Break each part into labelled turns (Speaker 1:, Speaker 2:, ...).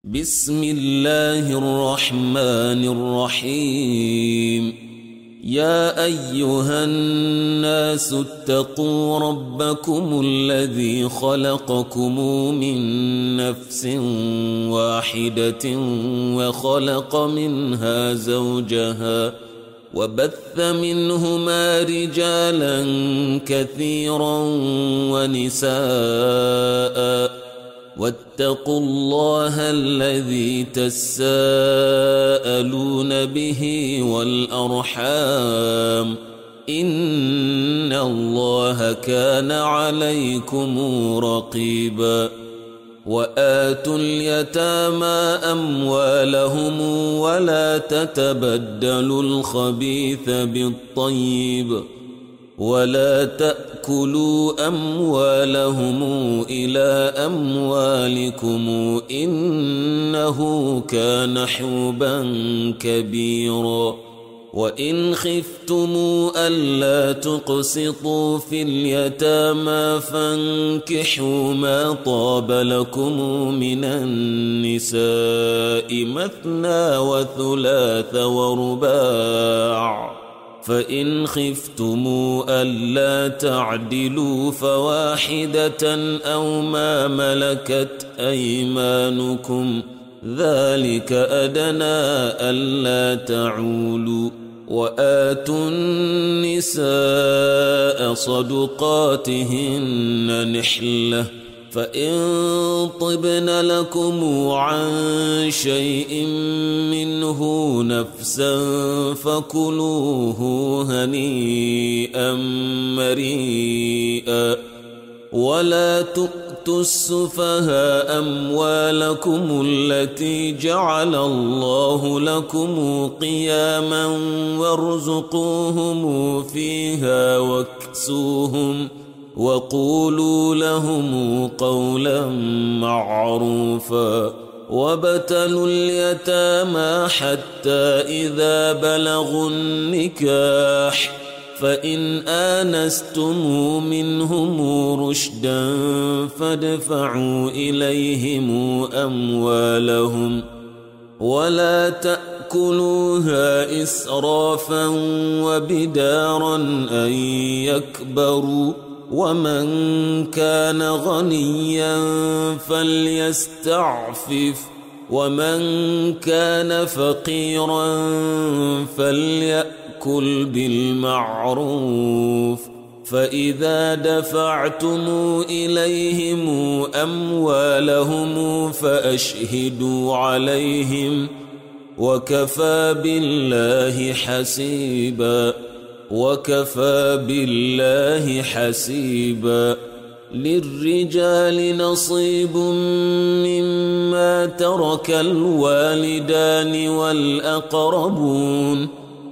Speaker 1: بسم الله الرحمن الرحيم. يا أيها الناس اتقوا ربكم الذي خلقكم من نفس واحدة وخلق منها زوجها وبث منهما رجالا كثيرا ونساء واتقوا الله الذي تساءلون به والأرحام إن الله كان عليكم رقيبا. وآتوا اليتامى أموالهم ولا تتبدلوا الخبيث بالطيب ولا تأكلوا أموالهم إلى أموالكم إنه كان حوبا كبيرا. وإن خفتم ألا تقسطوا في اليتامى فانكحوا ما طاب لكم من النساء مثنى وثلاث ورباع، فإن خفتم ألا تعدلوا فواحدة أو ما ملكت أيمانكم ذلك أدنى ألا تعولوا. وآتوا النساء صدقاتهن نحلة، فإن طبن لكم عن شيء منه نفسا فكلوه هنيئا مريئا. ولا تؤتوا السفهاء أموالكم التي جعل الله لكم قياما وارزقوهم فيها واكسوهم وقولوا لهم قولا معروفا. وابتلوا اليتامى حتى إذا بلغوا النكاح، فإن آنستم منهم رشدا فادفعوا إليهم أموالهم ولا تأكلوها إسرافا وبدارا أن يكبروا. ومن كان غنيا فليستعفف ومن كان فقيرا فليأكل بالمعروف. فإذا دفعتم إليهم أموالهم فأشهدوا عليهم وكفى بالله حسيبا. وكفى بالله حسيبا. للرجال نصيب مما ترك الوالدان والأقربون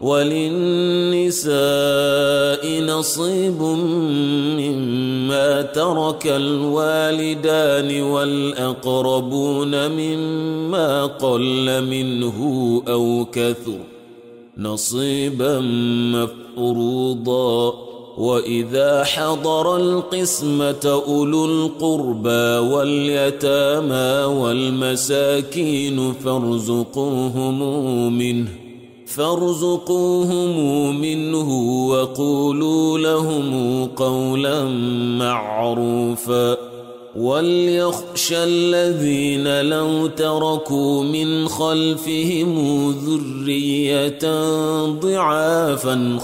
Speaker 1: وللنساء نصيب مما ترك الوالدان والأقربون مما قل منه أو كثر نصيبا مفروضا. وإذا حضر القسمة أولو القربى واليتامى والمساكين فارزقوهم منه وقولوا لهم قولا معروفا. وليخشى الذين لو تركوا من خلفهم ذرية ضعافا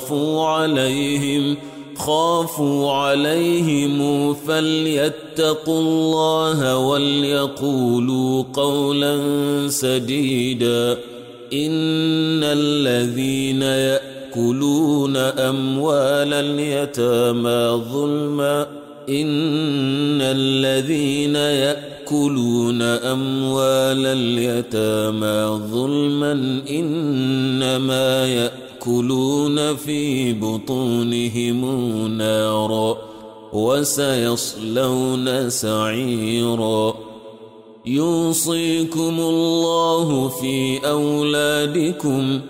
Speaker 1: خافوا عليهم فليتقوا الله وليقولوا قولا سديدا. إن الذين يأكلون أموال اليتامى ظلما إنما يأكلون في بطونهم نارا وسيصلون سعيرا. يوصيكم الله في أولادكم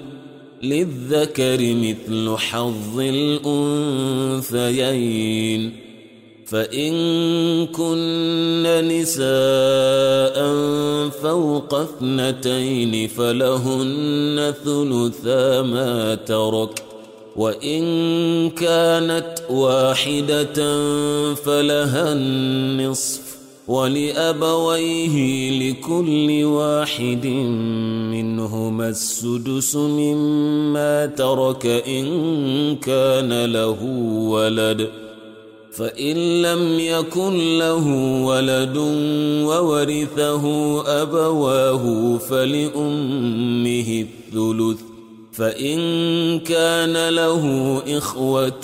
Speaker 1: للذكر مثل حظ الأنثيين، فإن كن نساء فوق 2 فلهن ثلثا ما ترك، وإن كانت واحدة فلها النصف، ولأبويه لكل واحد منهما السدس مما ترك إن كان له ولد، فإن لم يكن له ولد وورثه أبواه فلأمه الثلث، فإن كان له إخوة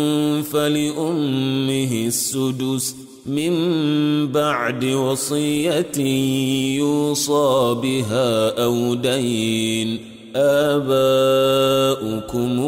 Speaker 1: فلأمه السدس من بعد وصية يوصى بها أو دين. آباؤكم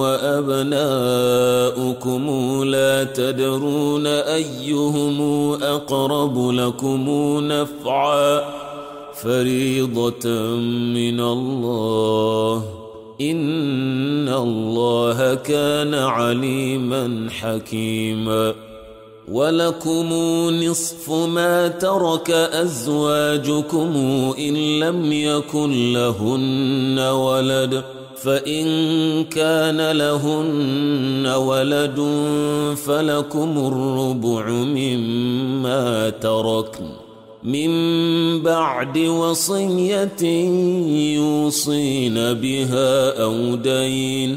Speaker 1: وأبناؤكم لا تدرون أيهم أقرب لكم نفعا، فريضة من الله، إن الله كان عليما حكيما. ولكم نصف ما ترك أزواجكم إن لم يكن لهن ولد، فإن كان لهن ولد فلكم الربع مما تركن من بعد وصية يوصين بها أو دين،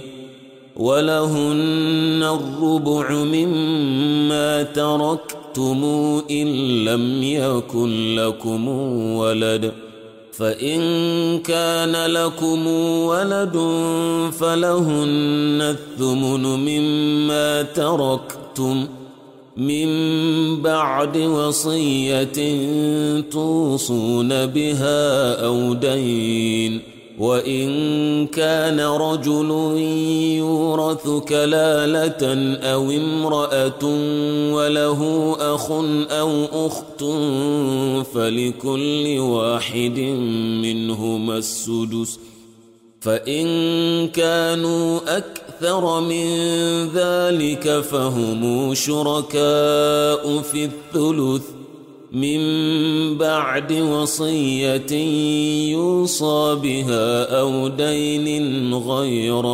Speaker 1: ولهن الربع مما تركتم إن لم يكن لكم ولد، فإن كان لكم ولد فلهن الثمن مما تركتم من بعد وصية توصون بها أو دين، وإن كان رجل يورث كلالة أو امرأة وله أخ أو أخت فلكل واحد منهما السدس، فإن كانوا أكثر من ذلك فهم شركاء في الثلث من بعد وصية يوصى بها أو دين غير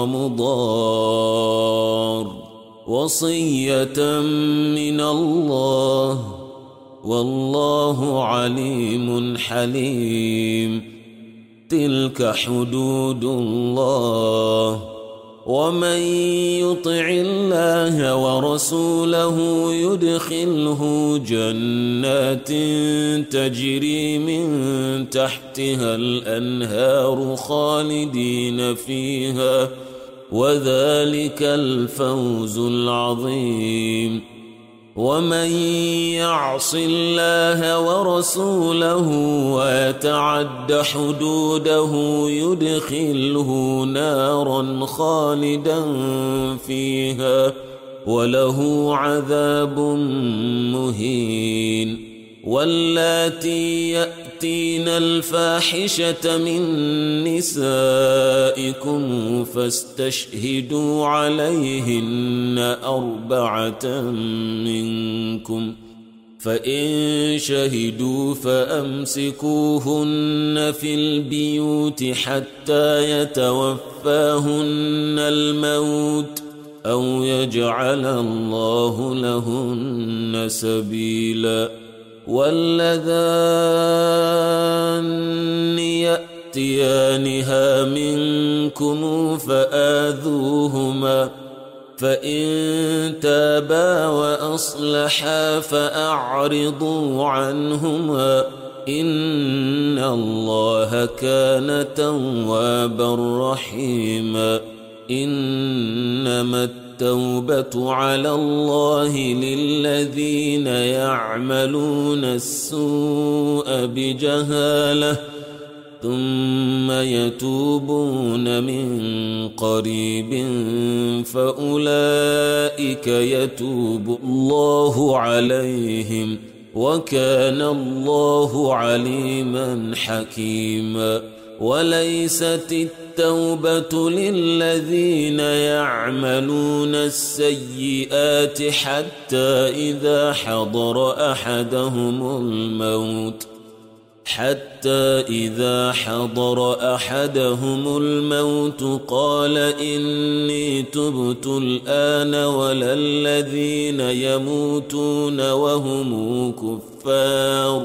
Speaker 1: مضار، وصية من الله، والله عليم حليم. تلك حدود الله، ومن يطع الله ورسوله يدخله جنات تجري من تحتها الأنهار خالدين فيها، وذلك الفوز العظيم. ومن يعص الله ورسوله ويتعد حدوده يدخله نارا خالدا فيها وله عذاب مهين. واللاتي يأتين الفاحشة من نسائكم فاستشهدوا عليهن 4 منكم، فإن شهدوا فأمسكوهن في البيوت حتى يتوفاهن الموت أو يجعل الله لهن سبيلا. واللذان يأتيانها منكم فآذوهما، فإن تابا وأصلحا فأعرضوا عنهما، إن الله كان توابا رحيما. إنما التوبة على الله للذين يعملون السوء بجهالة ثم يتوبون من قريب فأولئك يتوب الله عليهم، وكان الله عليما حكيما. وليست التوبة للذين يعملون السيئات حتى إذا حضر أحدهم الموت قال إني تبت الآن ولا الذين يموتون وهم كفار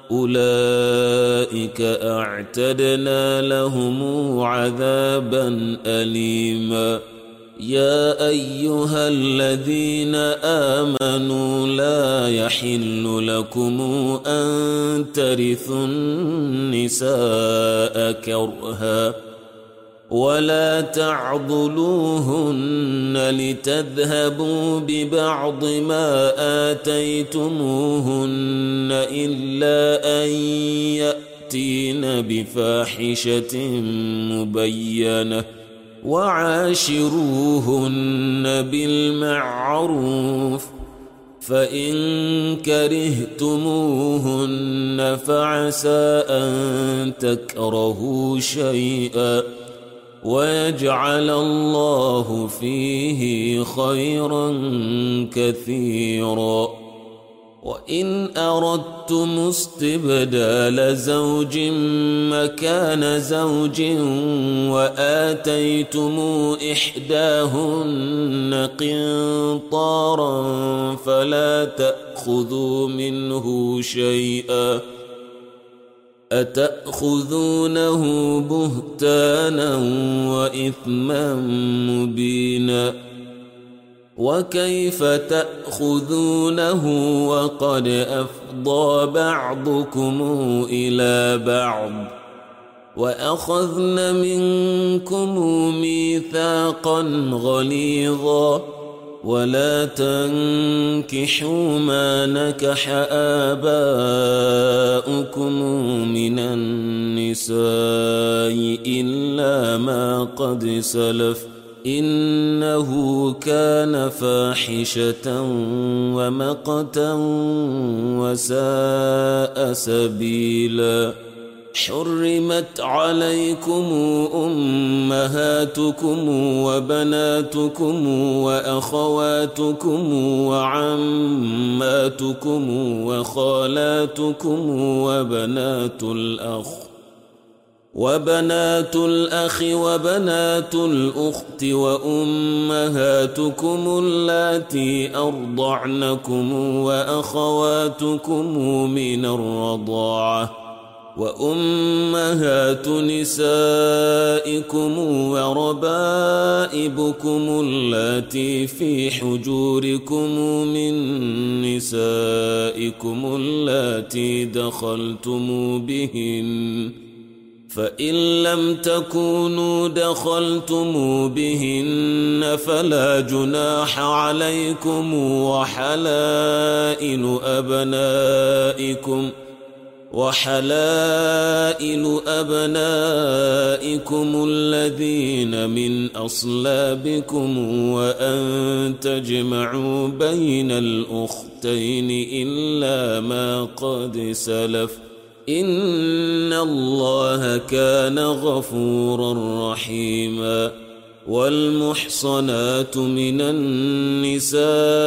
Speaker 1: أولئك أعتدنا لهم عذابا أليما يا أيها الذين آمنوا لا يحل لكم أن ترثوا النساء كرها ولا تعضلوهن لتذهبوا ببعض ما آتيتموهن إلا أن يأتين بفاحشة مبينة وعاشروهن بالمعروف فإن كرهتموهن فعسى أن تكرهوا شيئا ويجعل الله فيه خيرا كثيرا وإن أردتم استبدال زوج مكان زوج وآتيتم إحداهن قنطارا فلا تأخذوا منه شيئا أتأخذونه بهتانا وإثما مبينا وكيف تأخذونه وقد أفضى بعضكم إلى بعض وأخذن منكم ميثاقا غليظا ولا تنكحوا ما نكح آباؤكم من النساء إلا ما قد سلف إنه كان فاحشة ومقتا وساء سبيلا حرمت عليكم أمهاتكم وبناتكم وأخواتكم وعماتكم وخالاتكم وبنات الأخ وبنات الأخت وأمهاتكم اللاتي أرضعنكم وأخواتكم من الرضاعة وأمهات نسائكم وربائبكم اللاتي في حجوركم من نسائكم اللاتي دخلتم بهن فإن لم تكونوا دخلتم بهن فلا جناح عليكم وحلائل أبنائكم الذين من أصلابكم وأن تجمعوا بين الأختين إلا ما قد سلف إن الله كان غفورا رحيما والمحصنات من النساء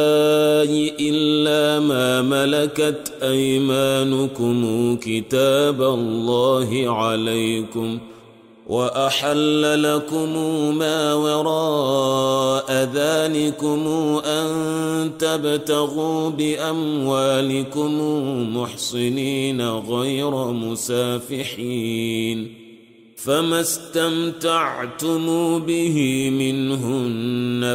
Speaker 1: إلا ما ملكت أيمانكم كتاب الله عليكم وأحل لكم ما وراء ذلكم أن تبتغوا بأموالكم محصنين غير مسافحين فما استمتعتم به منهن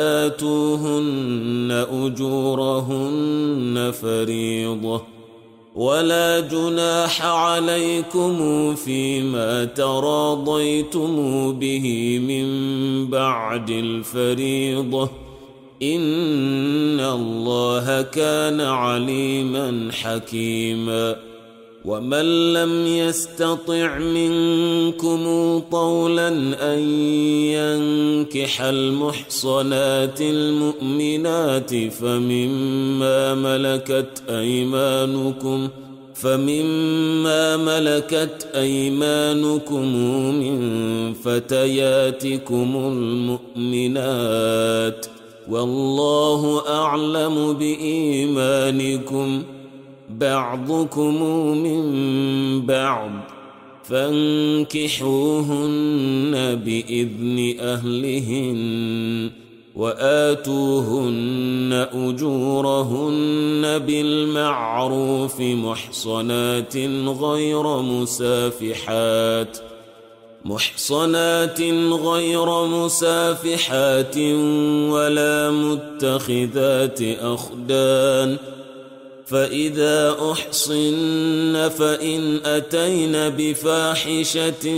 Speaker 1: فآتوهن أجورهن فريضة ولا جناح عليكم فيما تراضيتم به من بعد الفريضة إن الله كان عليما حكيما ومن لم يستطع منكم طولا أن ينكح المحصنات المؤمنات فمما ملكت أيمانكم فمما ملكت أيمانكم من فتياتكم المؤمنات والله أعلم بإيمانكم بعضكم من بعض فانكحوهن بإذن أهلهن وآتوهن أجورهن بالمعروف محصنات غير مسافحات ولا متخذات أخدان فإذا أحصن فإن أتين بفاحشة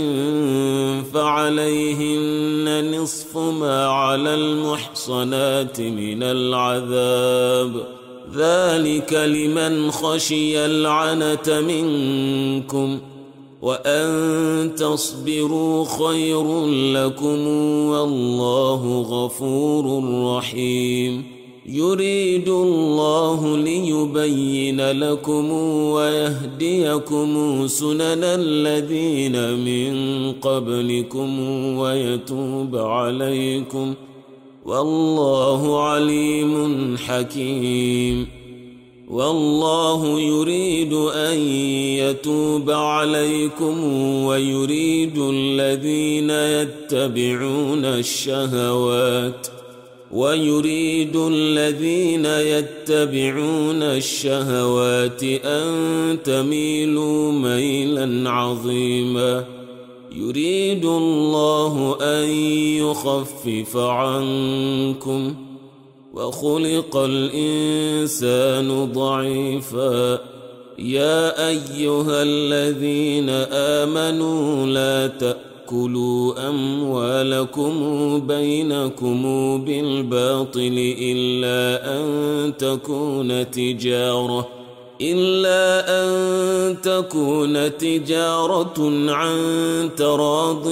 Speaker 1: فعليهن نصف ما على المحصنات من العذاب ذلك لمن خشي العنة منكم وأن تصبروا خير لكم والله غفور رحيم يريد الله ليبين لكم ويهديكم سنن الذين من قبلكم ويتوب عليكم والله عليم حكيم والله يريد أن يتوب عليكم ويريد الذين يتبعون الشهوات أن تميلوا ميلا عظيما يريد الله أن يخفف عنكم وخلق الإنسان ضعيفا يا أيها الذين آمنوا لا تأكلوا أموالكم بينكم بالباطل إلا أن تكون تجارة عن تراض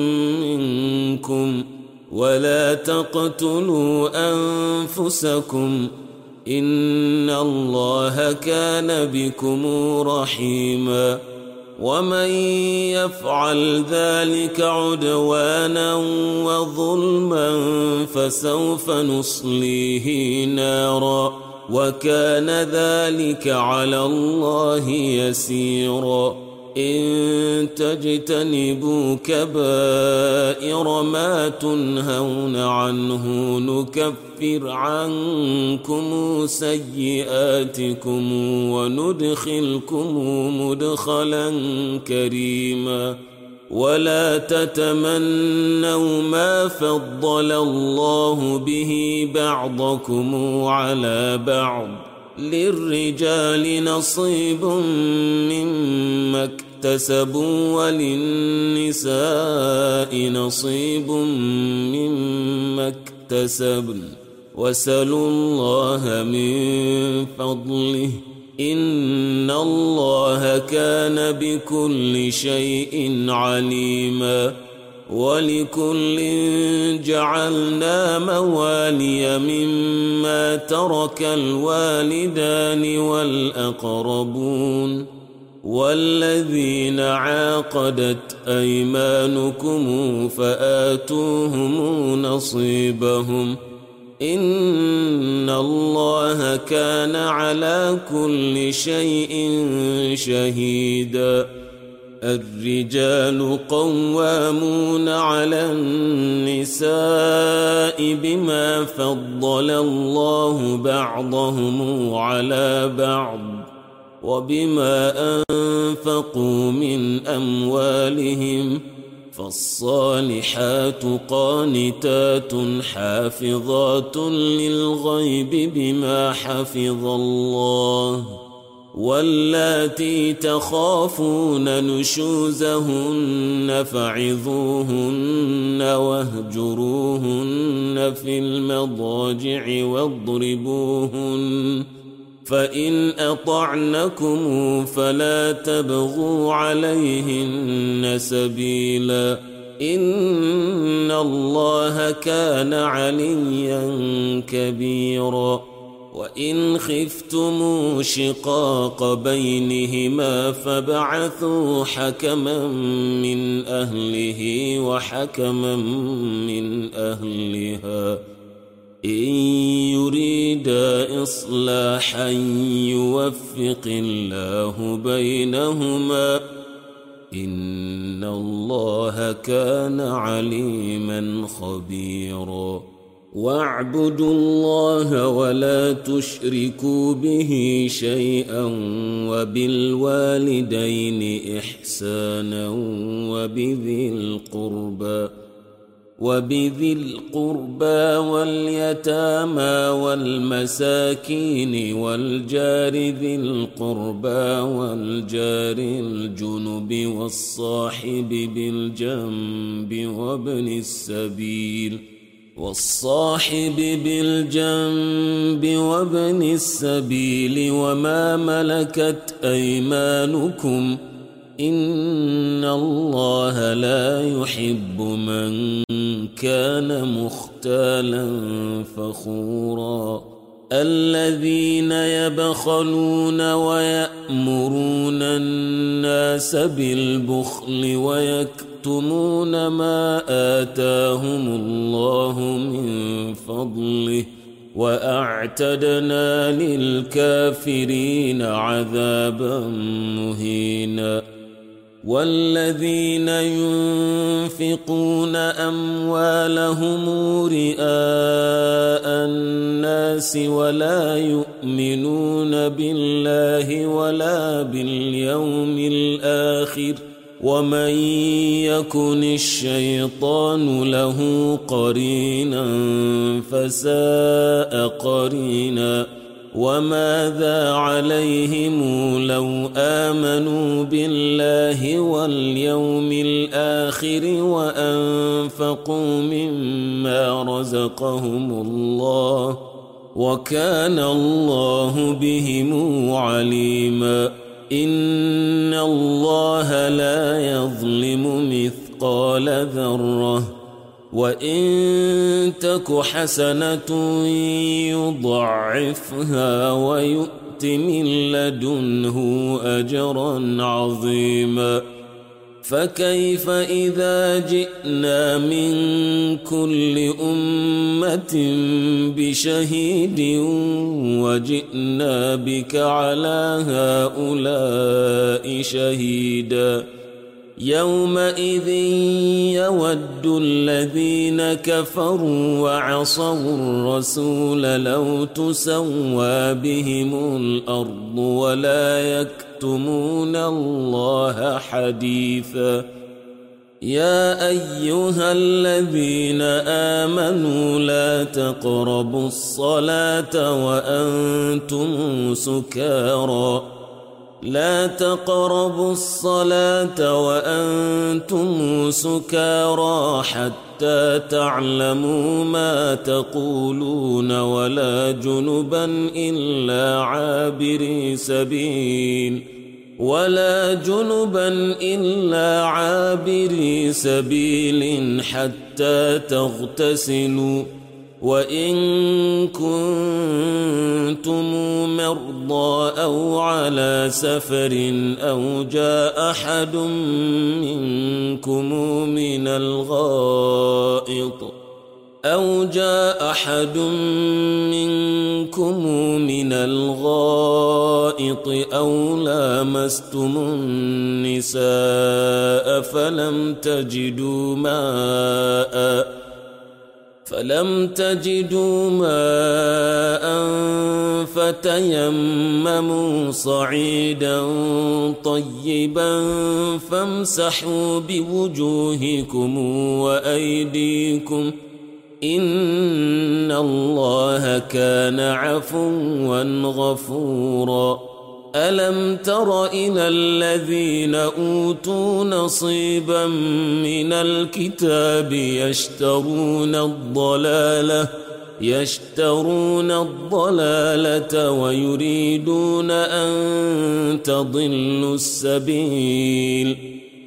Speaker 1: منكم ولا تقتلوا أنفسكم إن الله كان بكم رحيما ومن يفعل ذلك عدوانا وظلما فسوف نصليه نارا وكان ذلك على الله يسيرا إن تجتنبوا كبائر ما تنهون عنه نكفر عنكم سيئاتكم وندخلكم مدخلا كريما ولا تتمنوا ما فضل الله به بعضكم على بعض للرجال نصيب مما اكتسبوا وللنساء نصيب مما اكتسبن واسألوا الله من فضله إن الله كان بكل شيء عليما ولكل جعلنا موالي مما ترك الوالدان والأقربون والذين عاقدت أيمانكم فآتوهم نصيبهم إن الله كان على كل شيء شهيدا الرجال قوامون على النساء بما فضل الله بعضهم على بعض وبما أنفقوا من أموالهم فالصالحات قانتات حافظات للغيب بما حفظ الله واللاتي تخافون نشوزهن فعظوهن واهجروهن في المضاجع واضربوهن فإن أطعنكم فلا تبغوا عليهن سبيلا إن الله كان عليا كبيرا وإن خفتم شقاق بينهما فابعثوا حكما من أهله وحكما من أهلها إن يريدا إصلاحا يوفق الله بينهما إن الله كان عليما خبيرا واعبدوا الله ولا تشركوا به شيئا وبالوالدين إحسانا وبذي القربى واليتامى والمساكين والجار ذي القربى والجار الجنب والصاحب بالجنب وابن السبيل وما ملكت أيمانكم إن الله لا يحب من كان مختالا فخورا الذين يبخلون ويأمرون الناس بالبخل ويكتمون ما آتاهم الله من فضله وأعتدنا للكافرين عذابا مهينا والذين ينفقون أموالهم رئاء الناس ولا يؤمنون بالله ولا باليوم الآخر ومن يكن الشيطان له قرينا فساء قرينا وماذا عليهم لو آمنوا بالله واليوم الآخر وأنفقوا مما رزقهم الله وكان الله بهم عليما إن الله لا يظلم مثقال ذرة وإن تك حسنة يضعفها ويؤت من لدنه أجرا عظيما فكيف إذا جئنا من كل أمة بشهيد وجئنا بك على هؤلاء شهيدا يومئذ يود الذين كفروا وعصوا الرسول لو تسوى بهم الأرض ولا يكتمون الله حديثا يا أيها الذين آمنوا لا تقربوا الصلاة وأنتم سكارى حتى تعلموا ما تقولون ولا جنبا إلا عابري سبيل حتى تغتسلوا وإن كنتم مرضى أو على سفر أو جاء أحد منكم من الغائط أو لامستم النساء فلم تجدوا ماء فتيمموا صعيدا طيبا فامسحوا بوجوهكم وأيديكم إن الله كان عفوا غفورا ألم تر إلى الذين أوتوا نصيبا من الكتاب يشترون الضلالة ويريدون أن تضلوا السبيل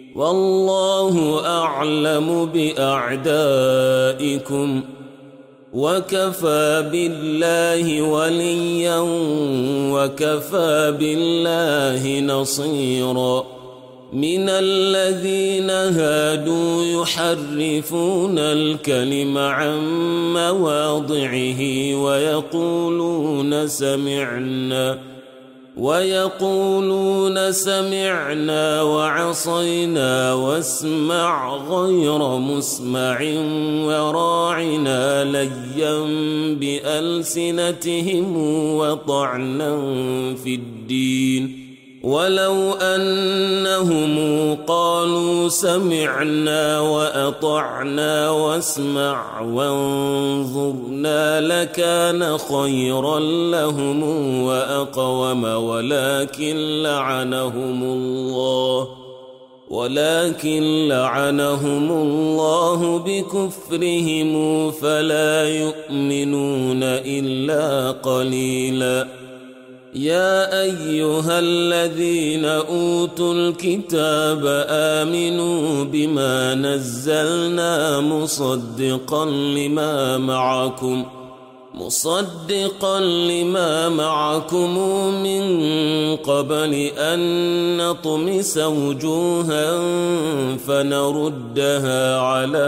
Speaker 1: والله أعلم بأعدائكم وكفى بالله وليا وكفى بالله نصيرا من الذين هادوا يحرفون الكلم عن مواضعه ويقولون سمعنا وعصينا واسمع غير مسمع وراعنا ليا بألسنتهم وطعنا في الدين ولو أنهم قالوا سمعنا وأطعنا واسمع وانظرنا لكان خيرا لهم وأقوم ولكن لعنهم الله بكفرهم فلا يؤمنون إلا قليلا يا أيها الذين أوتوا الكتاب آمنوا بما نزلنا مصدقا لما معكم من قبل أن نطمس وجوها فنردها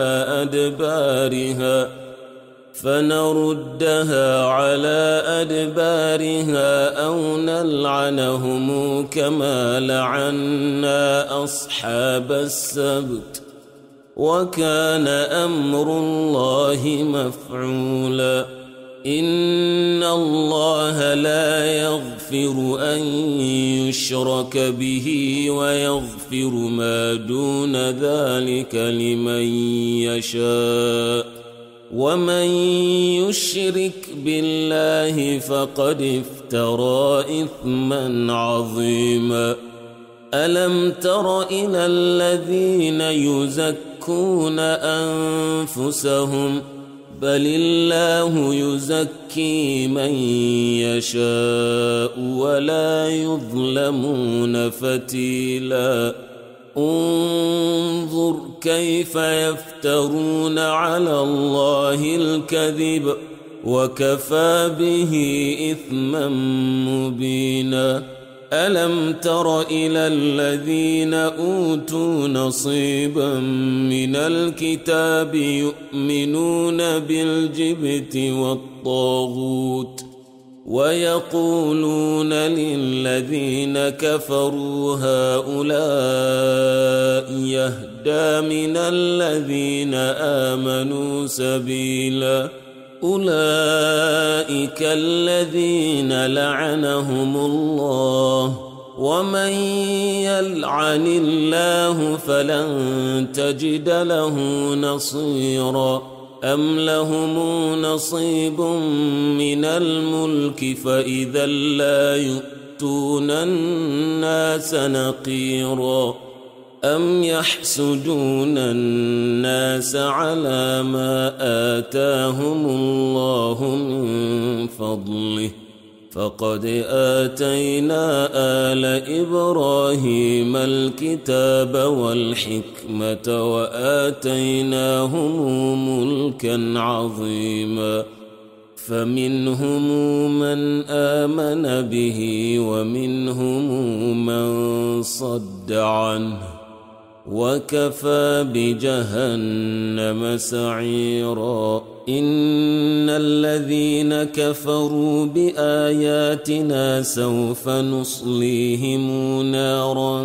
Speaker 1: على أدبارها أو نلعنهم كما لعنا أصحاب السبت وكان أمر الله مفعولا إن الله لا يغفر أن يشرك به ويغفر ما دون ذلك لمن يشاء ومن يشرك بالله فقد افترى إثما عظيما ألم تر إلى الذين يزكون أنفسهم بل الله يزكي من يشاء ولا يظلمون فتيلا انظر كيف يفترون على الله الكذب وكفى به إثما مبينا ألم تر إلى الذين أوتوا نصيبا من الكتاب يؤمنون بالجبت والطاغوت ويقولون للذين كفروا هؤلاء يهدى من الذين آمنوا سبيلا أولئك الذين لعنهم الله ومن يلعن الله فلن تجد له نصيرا أم لهم نصيب من الملك فإذا لا يؤتون الناس نقيرا أم يحسدون الناس على ما آتاهم الله من فضله فقد آتينا آل إبراهيم الكتاب والحكمة وآتيناهم ملكا عظيما فمنهم من آمن به ومنهم من صد عنه وكفى بجهنم سعيرا إن الذين كفروا بآياتنا سوف نصليهم نارا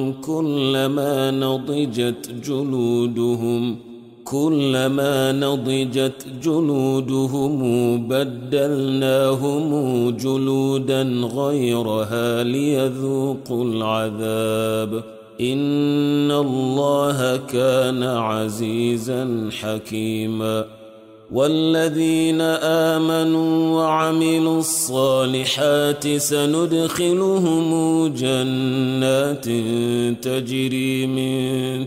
Speaker 1: كلما نضجت جلودهم بدلناهم جلودا غيرها ليذوقوا العذاب إن الله كان عزيزا حكيما والذين آمنوا وعملوا الصالحات سندخلهم جنات تجري من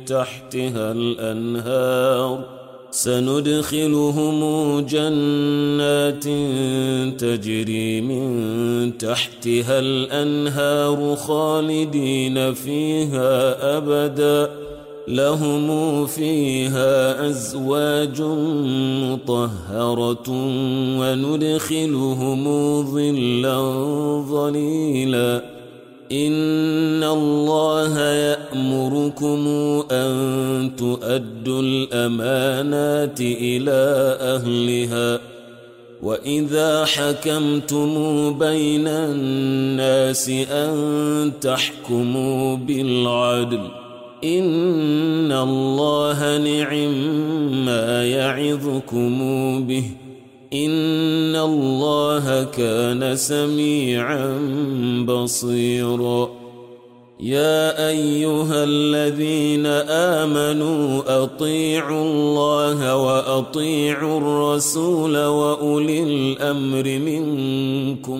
Speaker 1: تحتها الأنهار خالدين فيها أبدا لهم فيها أزواج مطهرة وندخلهم ظلا ظليلا إن الله يأمركم أن تؤدوا الأمانات إلى أهلها وإذا حكمتم بين الناس أن تحكموا بالعدل إن الله نعم يعظكم به إن الله كان سميعا بصيرا يا أيها الذين آمنوا أطيعوا الله وأطيعوا الرسول وأولي الأمر منكم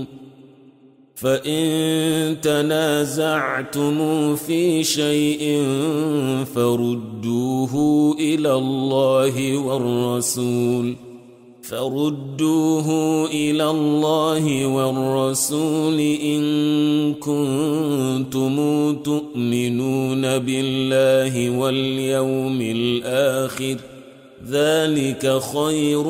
Speaker 1: فإن تنازعتم في شيء فردوه إلى الله والرسول إن كنتم تؤمنون بالله واليوم الآخر ذلك خير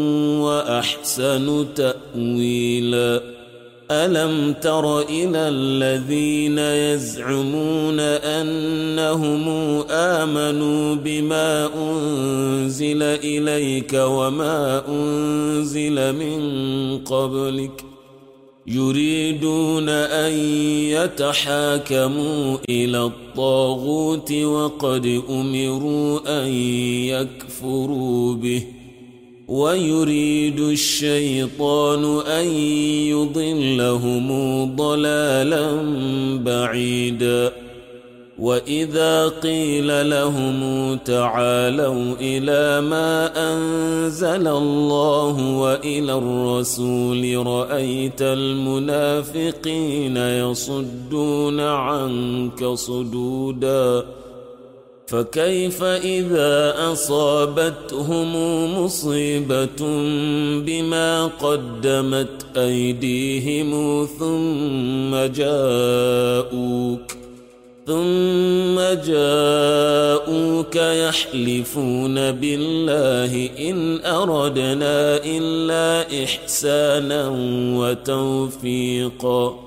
Speaker 1: وأحسن تأويلا ألم تر إلى الذين يزعمون أنهم آمنوا بما أنزل إليك وما أنزل من قبلك يريدون أن يتحاكموا إلى الطاغوت وقد أمروا أن يكفروا به ويريد الشيطان أن يضلهم ضلالا بعيدا وإذا قيل لهم تعالوا إلى ما أنزل الله وإلى الرسول رأيت المنافقين يصدون عنك صدودا فكيف إذا أصابتهم مصيبة بما قدمت أيديهم ثم جاءوك يحلفون بالله إن أردنا إلا إحسانا وتوفيقا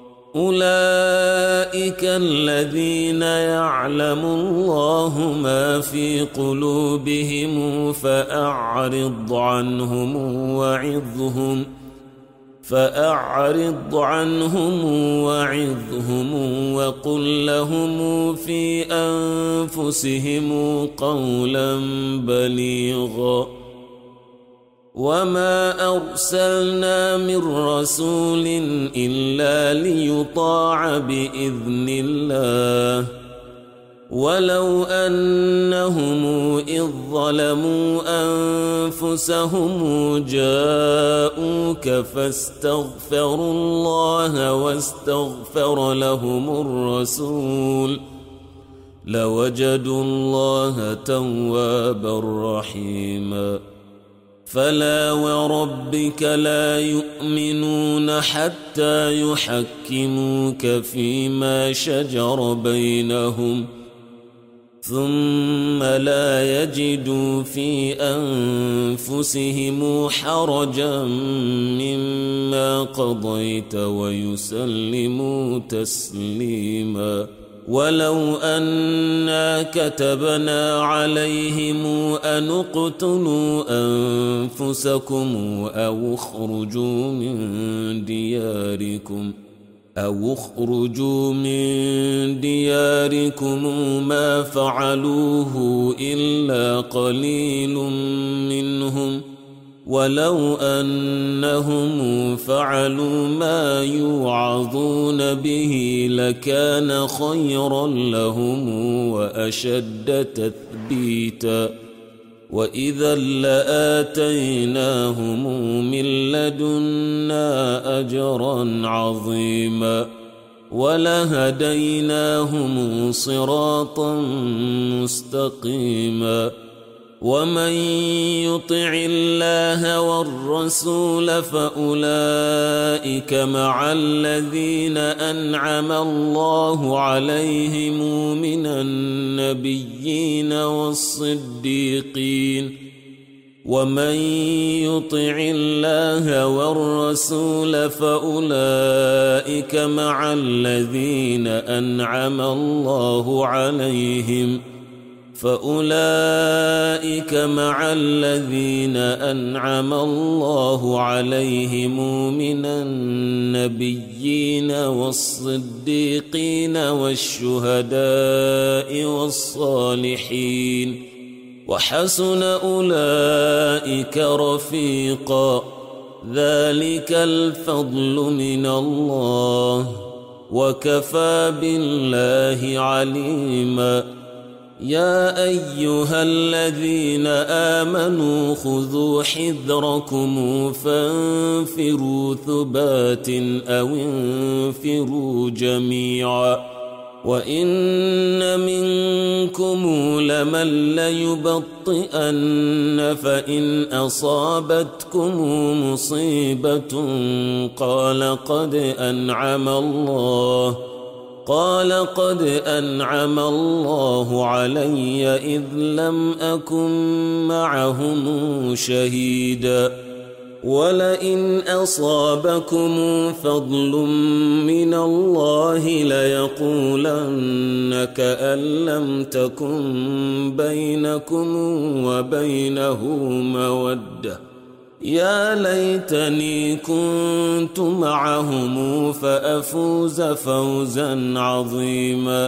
Speaker 1: أولئك الذين يعلم الله ما في قلوبهم فأعرض عنهم وعظهم وقل لهم في أنفسهم قولا بليغا وما أرسلنا من رسول إلا ليطاع بإذن الله ولو أنهم إذ ظلموا أنفسهم جاءوك فاستغفروا الله واستغفر لهم الرسول لوجدوا الله توابا رحيما فلا وربك لا يؤمنون حتى يحكموك فيما شجر بينهم ثم لا يجدوا في أنفسهم حرجا مما قضيت ويسلموا تسليما ولو أنا كتبنا عليهم أن اقتلوا أنفسكم أو اخرجوا من دياركم ما فعلوه إلا قليل منهم ولو أنهم فعلوا ما يوعظون به لكان خيرا لهم وأشد تثبيتا وإذا لآتيناهم من لدنا أجرا عظيما ولهديناهم صراطا مستقيما ومن يطع الله والرسول فأولئك مع الذين أنعم الله عليهم من النبيين والصديقين ومن يطع الله والرسول فأولئك مع الذين أنعم الله عليهم من النبيين والصديقين والشهداء والصالحين وحسن أولئك رفيقا ذلك الفضل من الله وكفى بالله عليما يا أيها الذين آمنوا خذوا حذركم فانفروا ثبات أو انفروا جميعا وإن منكم لمن ليبطئن فإن أصابتكم مصيبة قال قد أنعم الله علي إذ لم أكن معهم شهيدا ولئن أصابكم فضل من الله ليقولن كأن لم تكن بينكم وبينه مودة يا ليتني كنت معهم فأفوز فوزا عظيما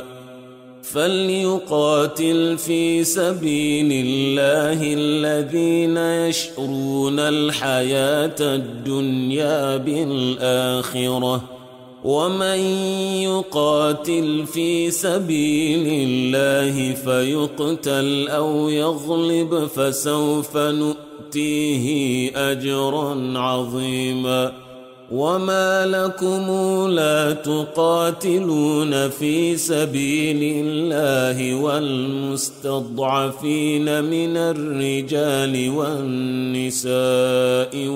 Speaker 1: فليقاتل في سبيل الله الذين يشرون الحياة الدنيا بالآخرة ومن يقاتل في سبيل الله فيقتل أو يغلب فسوف نؤتيه أجرا عظيما وما لكم لا تقاتلون في سبيل الله والمستضعفين من الرجال والنساء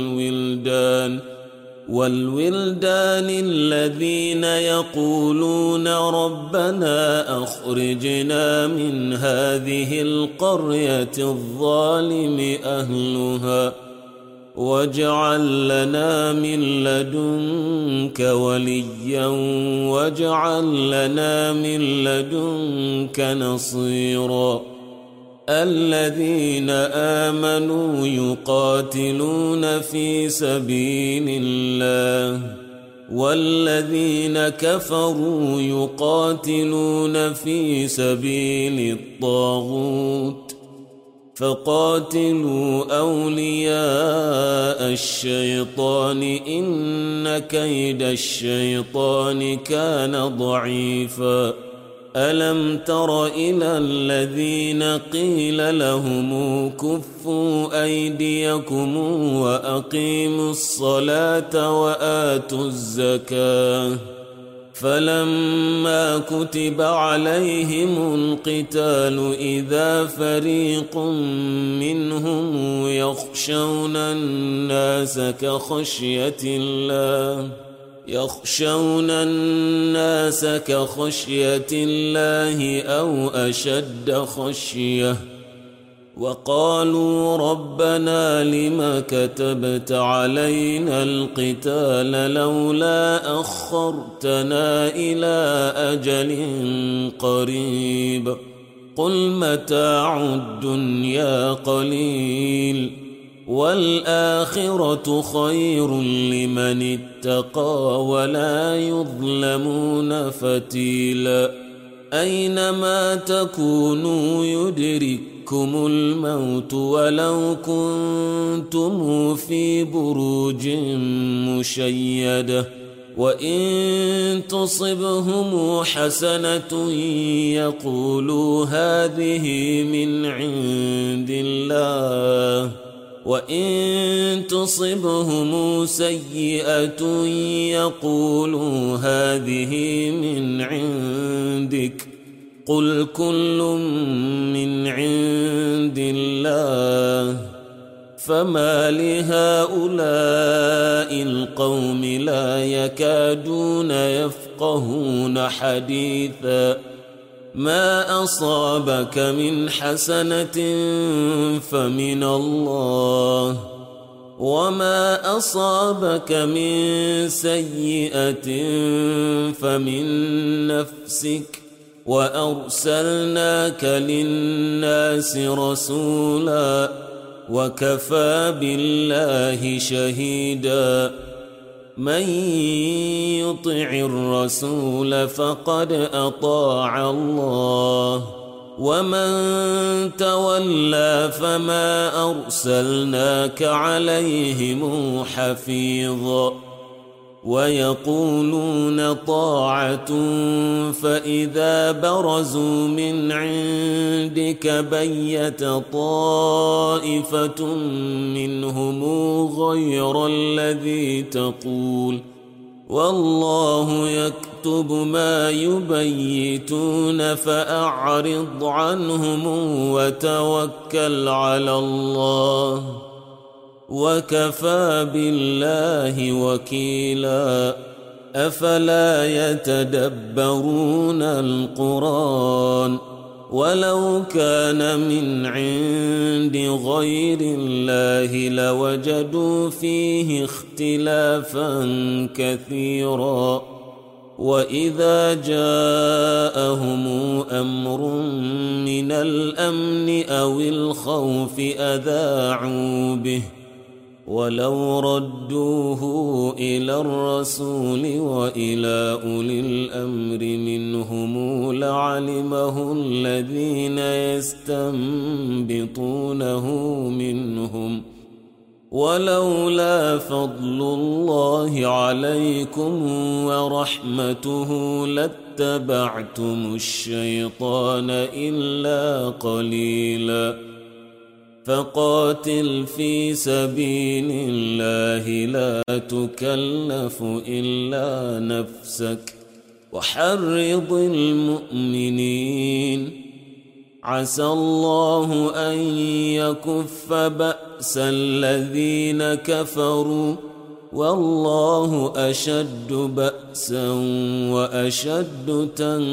Speaker 1: والولدان الذين يقولون ربنا أخرجنا من هذه القرية الظالم أهلها واجعل لنا من لدنك وليا واجعل لنا من لدنك نصيرا الذين آمنوا يقاتلون في سبيل الله والذين كفروا يقاتلون في سبيل الطاغوت فقاتلوا أولياء الشيطان إن كيد الشيطان كان ضعيفا ألم تر إلى الذين قيل لهم كفوا أيديكم وأقيموا الصلاة وآتوا الزكاة فلما كتب عليهم القتال إذا فريق منهم يخشون الناس كخشية الله أو أشد خشية وقالوا ربنا لم كتبت علينا القتال لولا أخرتنا إلى أجل قريب قل متاع الدنيا قليل والآخرة خير لمن اتقى ولا يظلمون فتيلا أينما تكونوا يدرككم الموت ولو كنتم في بروج مشيدة وإن تصبهم حسنة يقولوا هذه من عند الله وإن تصبهم سيئة يقولوا هذه من عندك قل كل من عند الله فما لهؤلاء القوم لا يكادون يفقهون حديثا ما أصابك من حسنة فمن الله وما أصابك من سيئة فمن نفسك وأرسلناك للناس رسولا وكفى بالله شهيدا من يطع الرسول فقد أطاع الله ومن تولى فما أرسلناك عليهم حفيظا ويقولون طاعة فإذا برزوا من عندك بيت طائفة منهم غير الذي تقول والله يكتب ما يبيتون فأعرض عنهم وتوكل على الله وكفى بالله وكيلا أفلا يتدبرون القرآن ولو كان من عند غير الله لوجدوا فيه اختلافا كثيرا وإذا جاءهم أمر من الأمن أو الخوف أذاعوا به ولو ردوه إلى الرسول وإلى أولي الأمر منهم لعلمه الذين يستنبطونه منهم ولولا فضل الله عليكم ورحمته لاتبعتم الشيطان إلا قليلا فقاتل في سبيل الله لا تكلف إلا نفسك وحرض المؤمنين عسى الله أن يكف بأس الذين كفروا والله أشد بأسا وأشد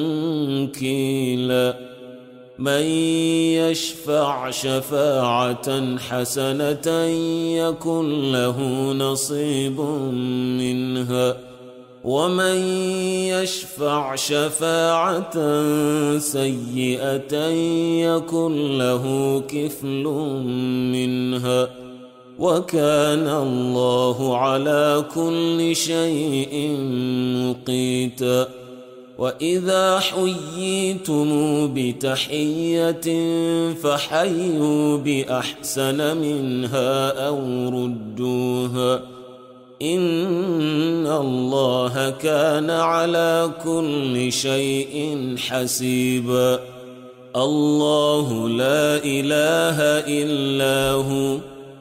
Speaker 1: تنكيلا من يشفع شفاعة حسنة يكن له نصيب منها ومن يشفع شفاعة سيئة يكن له كفل منها وكان الله على كل شيء مقيتا وإذا حييتم بتحية فحيوا بأحسن منها أو ردوها إن الله كان على كل شيء حسيبا الله لا إله إلا هو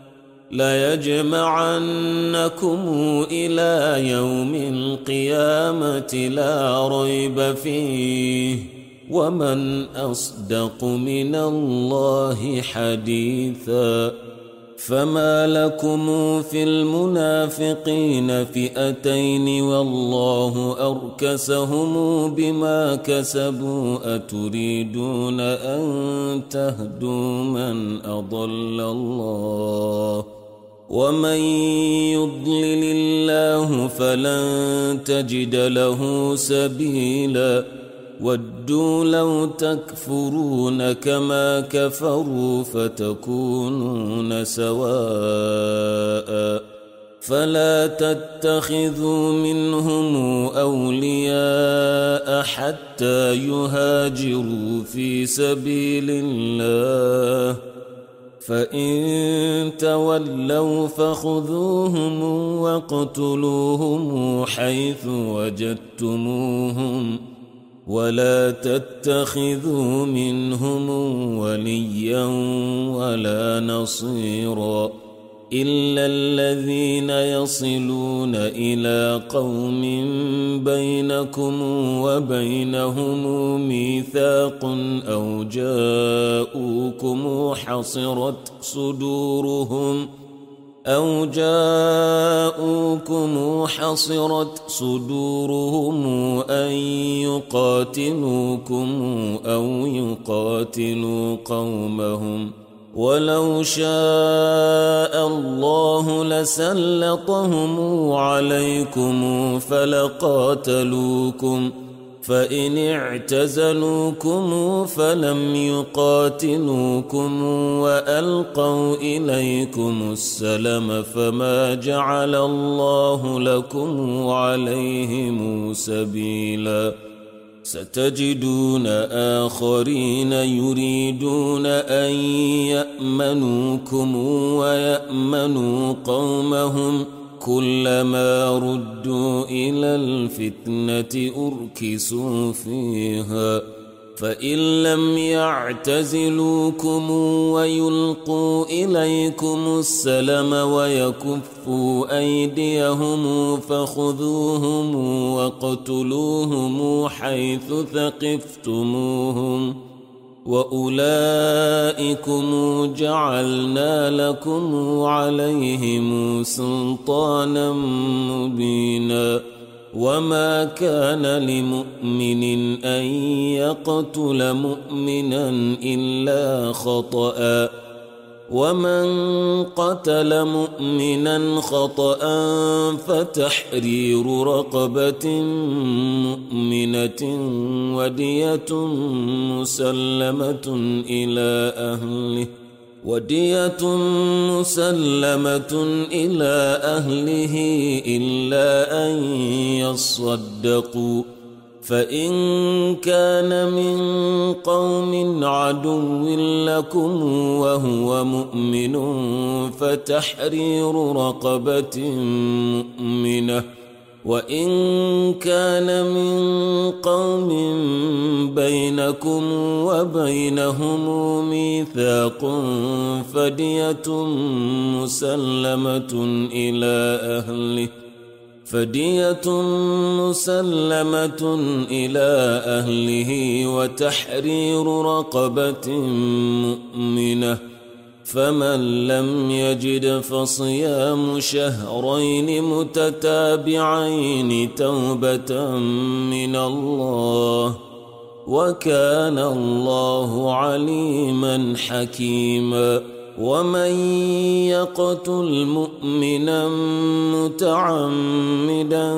Speaker 1: ليجمعنكم إلى يوم القيامة لا ريب فيه ومن أصدق من الله حديثا فما لكم في المنافقين فئتين والله أركسهم بما كسبوا أتريدون أن تهدوا من أضل الله ومن يضلل الله فلن تجد له سبيلا ودوا لو تكفرون كما كفروا فتكونون سواء فلا تتخذوا منهم أولياء حتى يهاجروا في سبيل الله فإن تولوا فخذوهم واقتلوهم حيث وجدتموهم ولا تتخذوا منهم وليا ولا نصيرا إلا الذين يصلون إلى قوم بينكم وبينهم ميثاق أو جاءوكم حصرت صدورهم أن يقاتلوكم أو يقاتلوا قومهم ولو شاء الله لسلطهم عليكم فلقاتلوكم فإن اعتزلوكم فلم يقاتلوكم وألقوا إليكم السلم فما جعل الله لكم عليهم سبيلا ستجدون آخرين يريدون أن يأمنوكم ويأمنوا قومهم كلما ردوا إلى الفتنة أركسوا فيها فإن لم يعتزلوكم ويلقوا إليكم السلم ويكفوا أيديهم فخذوهم واقتلوهم حيث ثقفتموهم وأولئكم جعلنا لكم عليهم سلطانا مبينا وما كان لمؤمن أن يقتل مؤمنا إلا خطأ ومن قتل مؤمنا خطأ فتحرير رقبة مؤمنة ودية مسلمة إلى أهله إلا أن يصدقوا فإن كان من قوم عدو لكم وهو مؤمن فتحرير رقبة مؤمنة وإن كان من قوم بينكم وبينهم ميثاق فدية مسلمة إلى أهله وتحرير رقبة مؤمنة فمن لم يجد فصيام شهرين متتابعين توبة من الله وكان الله عليما حكيما ومن يقتل مؤمنا متعمدا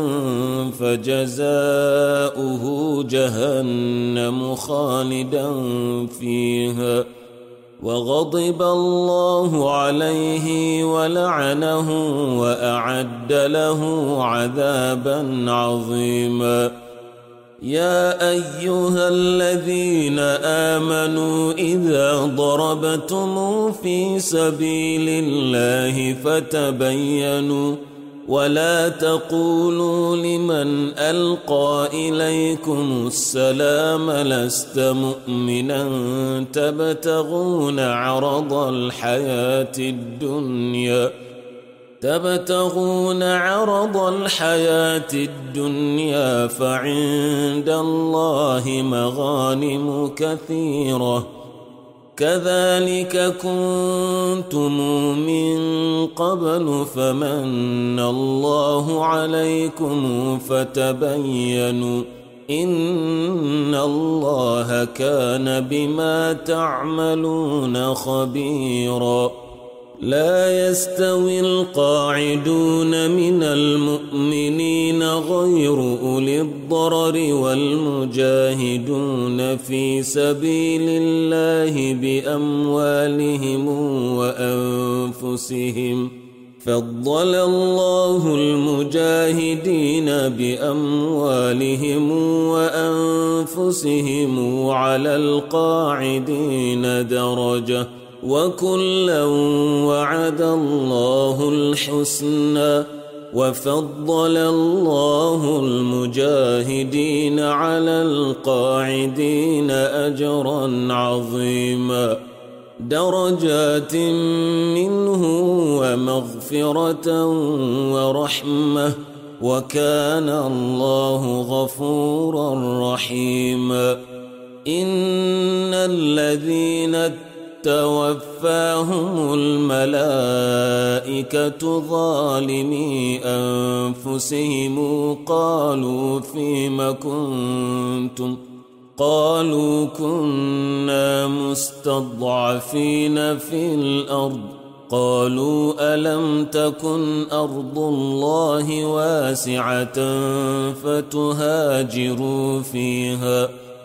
Speaker 1: فجزاؤه جهنم خالدا فيها وغضب الله عليه ولعنه وأعد له عذابا عظيما يا أيها الذين آمنوا إذا ضربتم في سبيل الله فتبينوا ولا تقولوا لمن ألقى إليكم السلام لست مؤمنا تبتغون عرض الحياة الدنيا فعند الله مغانم كثيرة كذلك كنتم من قبل فمن الله عليكم فتبينوا إن الله كان بما تعملون خبيرا لا يستوي القاعدون من المؤمنين غير أولي الضرر والمجاهدون في سبيل الله بأموالهم وأنفسهم فضل الله المجاهدين بأموالهم وأنفسهم على القاعدين درجة وكلا وعد الله الحسنى وفضل الله المجاهدين على القاعدين أجرا عظيما درجات منه ومغفرة ورحمة، وكان الله غفورا رحيما. إن الذين توفاهم الملائكة ظالمي أنفسهم قالوا فيم كنتم؟ قالوا كنا مستضعفين في الأرض. قالوا ألم تكن أرض الله واسعة فتهاجروا فيها،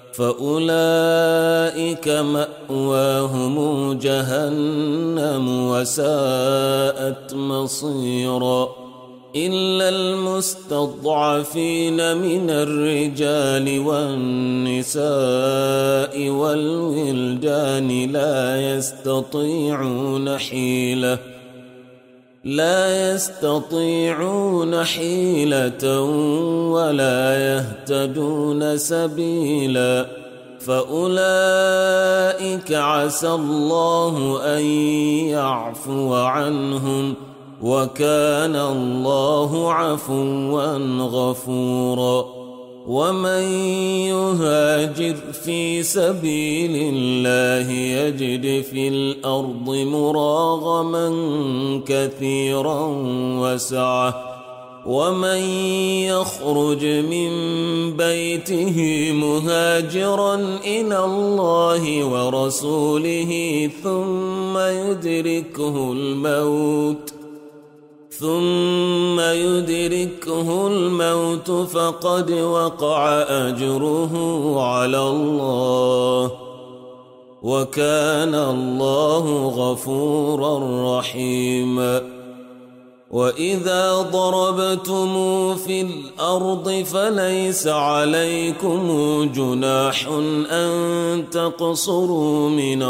Speaker 1: فأولئك مأواهم جهنم وساءت مصيرا. إلا المستضعفين من الرجال والنساء والولدان لا يستطيعون حيلة ولا يهتدون سبيلا، فأولئك عسى الله أن يعفو عنهم، وكان الله عفوا غفورا. ومن يهاجر في سبيل الله يجد في الأرض مراغما كثيرا وسعة، ومن يخرج من بيته مهاجرا إلى الله ورسوله ثم يدركه الموت فقد وقع أجره على الله، وكان الله غفورا رحيما. وإذا ضربتم في الأرض فليس عليكم جناح أن تقصروا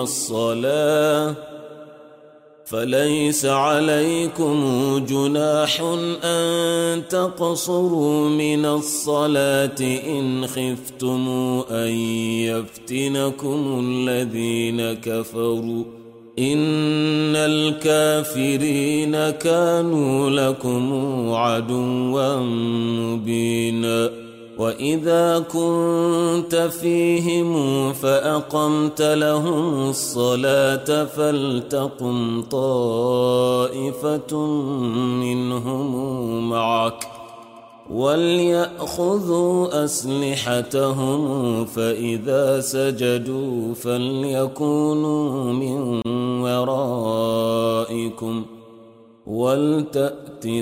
Speaker 1: من الصلاة إن خفتم أن يفتنكم الذين كفروا، إن الكافرين كانوا لكم عدوا مبينا. وإذا كنت فيهم فأقمت لهم الصلاة فلتقم طائفة منهم معك وليأخذوا أسلحتهم، فإذا سجدوا فليكونوا من ورائكم ولتأت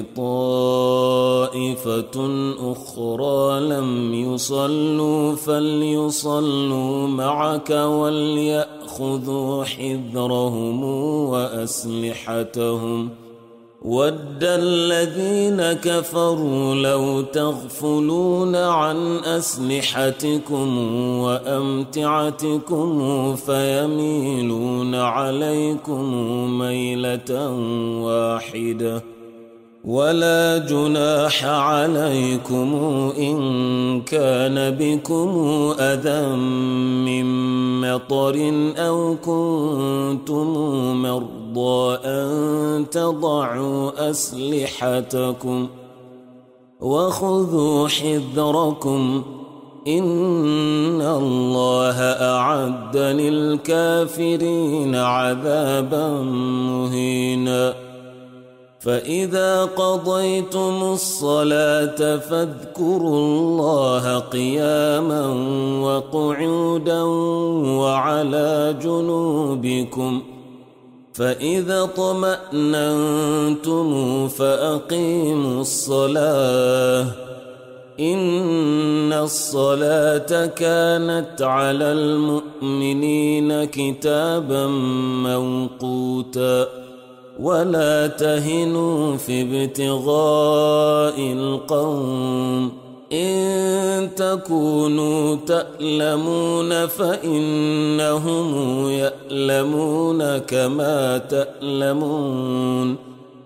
Speaker 1: طائفة أخرى لم يصلوا فليصلوا معك وليأخذوا حذرهم وأسلحتهم. ود الذين كفروا لو تغفلون عن أسلحتكم وأمتعتكم فيميلون عليكم ميلة واحدة، ولا جناح عليكم إن كان بكم أذى من مطر أو كنتم مرضى أن تضعوا أسلحتكم وخذوا حذركم، إن الله أعد للكافرين عذابا مهينا. فإذا قضيتم الصلاة فاذكروا الله قياما وقعودا وعلى جنوبكم، فإذا اطمأننتم فأقيموا الصلاة، إن الصلاة كانت على المؤمنين كتابا موقوتا. ولا تهنوا في ابتغاء القوم، إن تكونوا تألمون فإنهم يألمون كما تألمون،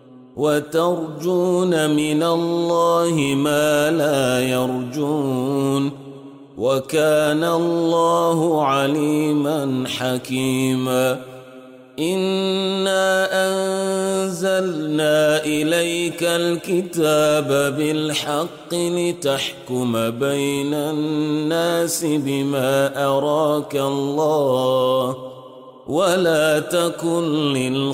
Speaker 1: وترجون من الله ما لا يرجون، وكان الله عليما حكيما. إنا أنزلنا إليك الكتاب بالحق لتحكم بين الناس بما أراك الله ولا تكن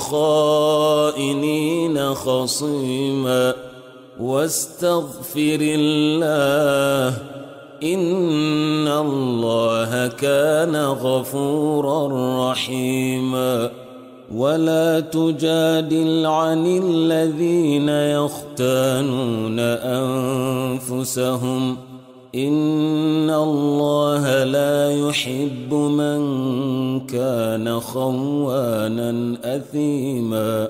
Speaker 1: للخائنين خصيما واستغفر الله إن الله كان غفورا رحيما ولا تجادل عن الذين يختانون أنفسهم إن الله لا يحب من كان خوانا أثيما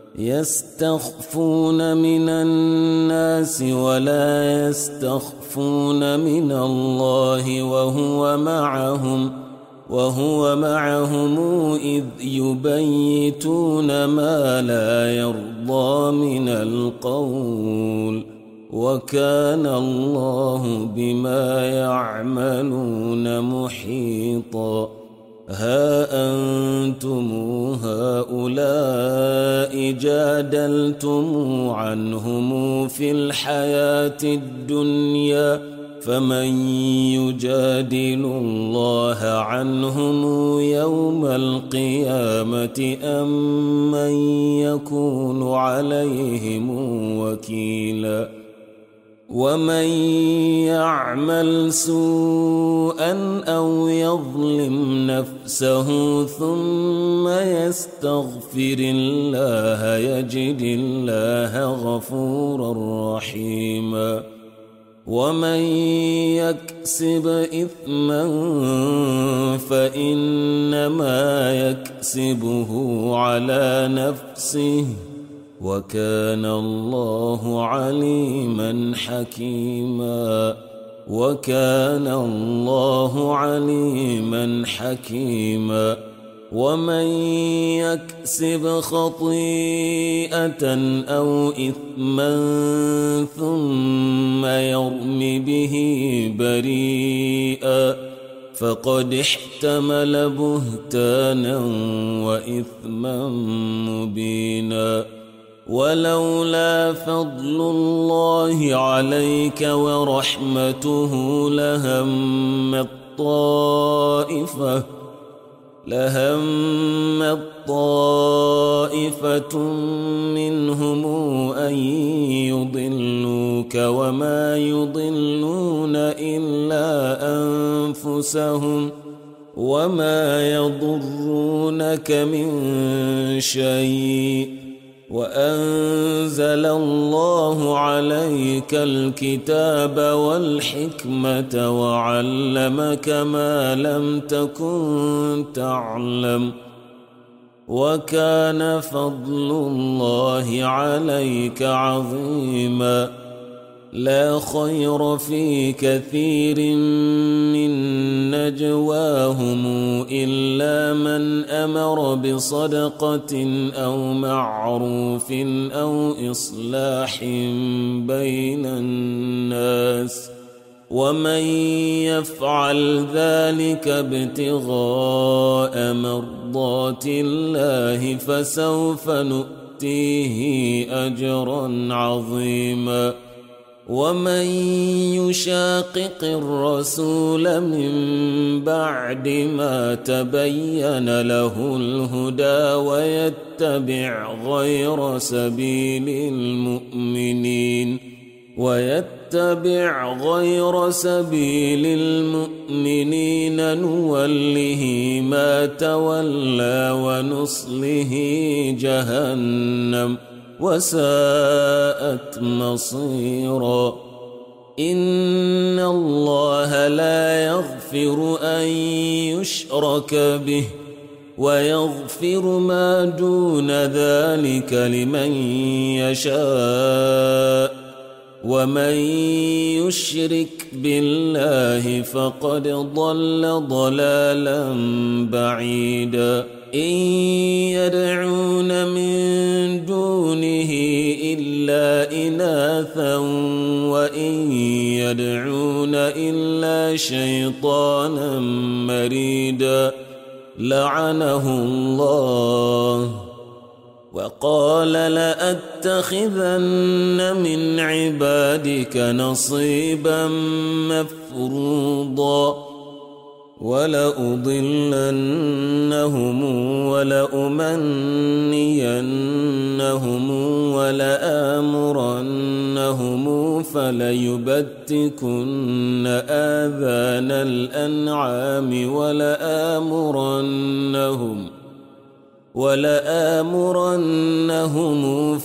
Speaker 1: يستخفون من الناس ولا يستخفون من الله وهو معهم إذ يبيتون ما لا يرضى من القول وكان الله بما يعملون محيطا ها أنتم هؤلاء جادلتم عنهم في الحياة الدنيا فمن يجادل الله عنهم يوم القيامة أم من يكون عليهم وكيلا ومن يعمل سوءا أو يظلم نفسه ثم يستغفر الله يجد الله غفورا رحيما ومن يكسب إثما فإنما يكسبه على نفسه وكان الله عليما حكيما ومن يكسب خطيئة أو إثما ثم يرم به بريئا فقد احتمل بهتانا وإثما مبينا ولولا فضل الله عليك ورحمته لهمت طائفة منهم أن يضلوك وما يضلون إلا أنفسهم وما يضرونك من شيء وأنزل الله عليك الكتاب والحكمة وعلمك ما لم تكن تعلم وكان فضل الله عليك عظيما لا خير في كثير من نجواهم إلا من أمر بصدقة أو معروف أو إصلاح بين الناس ومن يفعل ذلك ابتغاء مرضات الله فسوف نؤتيه أجرا عظيما ومن يشاقق الرسول من بعد ما تبين له الهدى ويتبع غير سبيل المؤمنين نوله ما تولى ونصله جهنم وساءت مصيرا إن الله لا يغفر أن يشرك به ويغفر ما دون ذلك لمن يشاء ومن يشرك بالله فقد ضل ضلالا بعيدا إن يدعون من دونه إلا إناثا وإن يدعون إلا شيطانا مريدا لعنه الله فقال لأتخذن من عبادك نصيبا مفروضا ولأضلنهم ولأمنينهم ولآمرنهم فليبتكن آذان الأنعام ولآمرنهم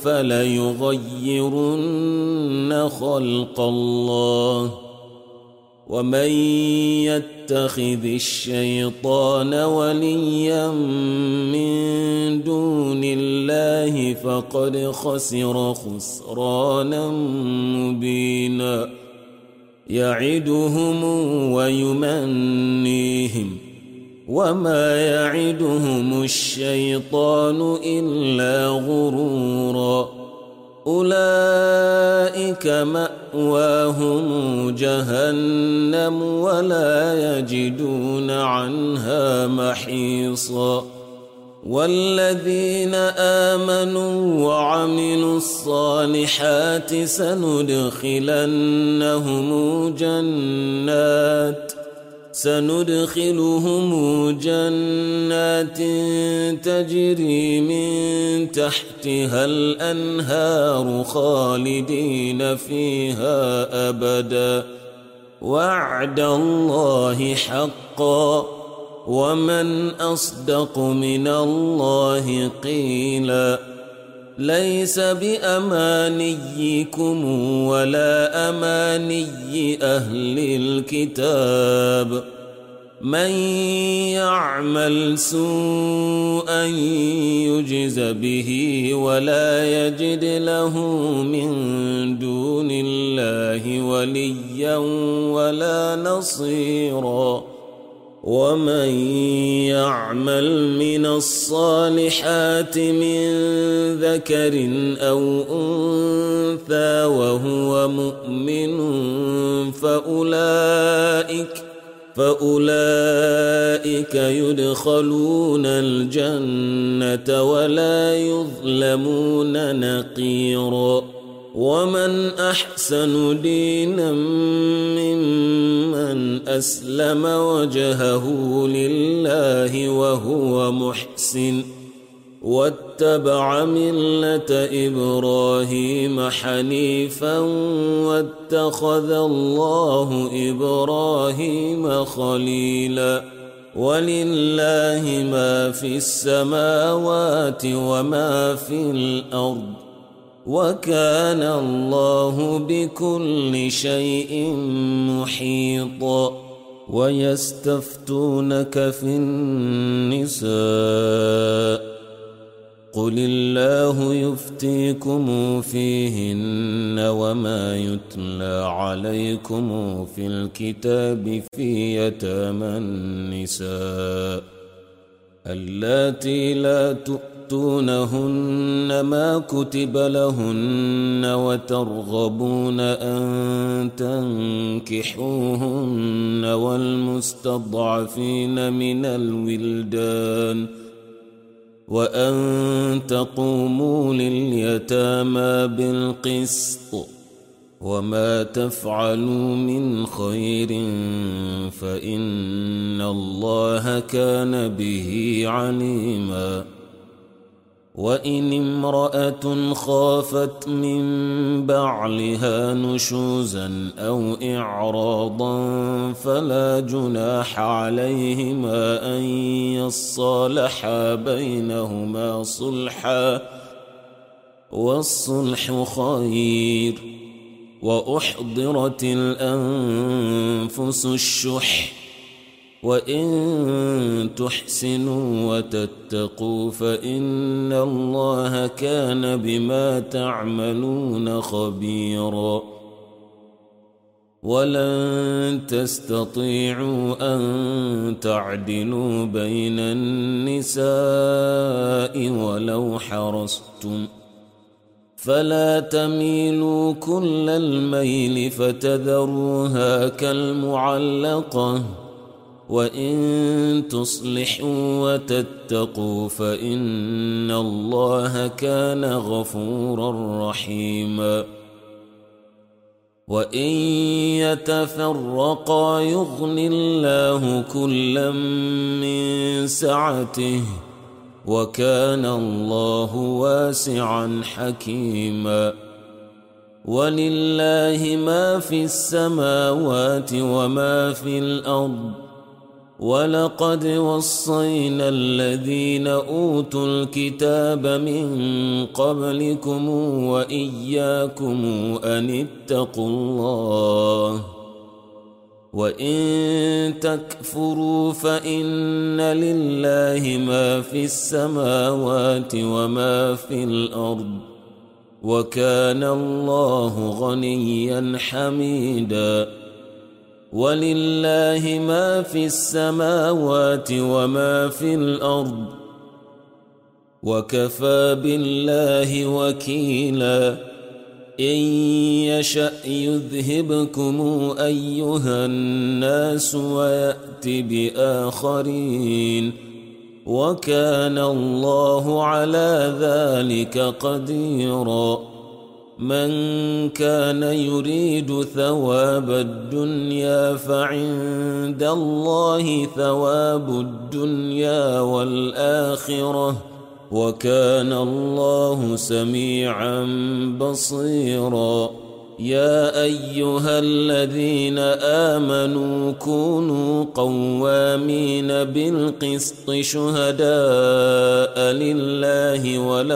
Speaker 1: فليغيرن خلق الله ومن يتخذ الشيطان وليا من دون الله فقد خسر خسرانا مبينا يعدهم ويمنيهم وما يعدهم الشيطان إلا غرورا أولئك مأواهم جهنم ولا يجدون عنها محيصا والذين آمنوا وعملوا الصالحات سندخلهم جنات تجري من تحتها الأنهار خالدين فيها أبدا وعد الله حقا ومن أصدق من الله قيلا ليس بأمانيكم ولا أماني أهل الكتاب من يعمل سوءا يجز به ولا يجد له من دون الله وليا ولا نصيرا ومن يعمل من الصالحات من ذكر أو أنثى وهو مؤمن فأولئك يدخلون الجنة ولا يظلمون نقيرا ومن أحسن دينا ممن أسلم وجهه لله وهو محسن واتبع ملة إبراهيم حنيفا واتخذ الله إبراهيم خليلا ولله ما في السماوات وما في الأرض وكان الله بكل شيء محيطا ويستفتونك في النساء قل الله يفتيكم فيهن وما يتلى عليكم في الكتاب في يتامى النساء اللاتي لا تؤتونهن ما كتب لهن وترغبون أن تنكحوهن والمستضعفين من الولدان وأن تقوموا لليتامى بالقسط وما تفعلوا من خير فإن الله كان به عليما وإن امرأة خافت من بعلها نشوزا أو إعراضا فلا جناح عليهما أن يصالحا بينهما صلحا والصلح خير وأحضرت الأنفس الشح وإن تحسنوا وتتقوا فإن الله كان بما تعملون خبيرا ولن تستطيعوا أن تعدلوا بين النساء ولو حرصتم فلا تميلوا كل الميل فتذروها كالمعلقة وإن تصلحوا وتتقوا فإن الله كان غفورا رحيما وإن يتفرقا يغن الله كلا من سعته وكان الله واسعا حكيما ولله ما في السماوات وما في الأرض ولقد وصينا الذين أوتوا الكتاب من قبلكم وإياكم أن اتقوا الله وإن تكفروا فإن لله ما في السماوات وما في الأرض وكان الله غنيا حميدا ولله ما في السماوات وما في الأرض وكفى بالله وكيلا إن يشأ يذهبكم أيها الناس ويأت بآخرين وكان الله على ذلك قديرا من كان يريد ثواب الدنيا فعند الله ثواب الدنيا والآخرة وكان الله سميعا بصيرا يا أيها الذين آمنوا كونوا قوامين بالقسط شهداء لله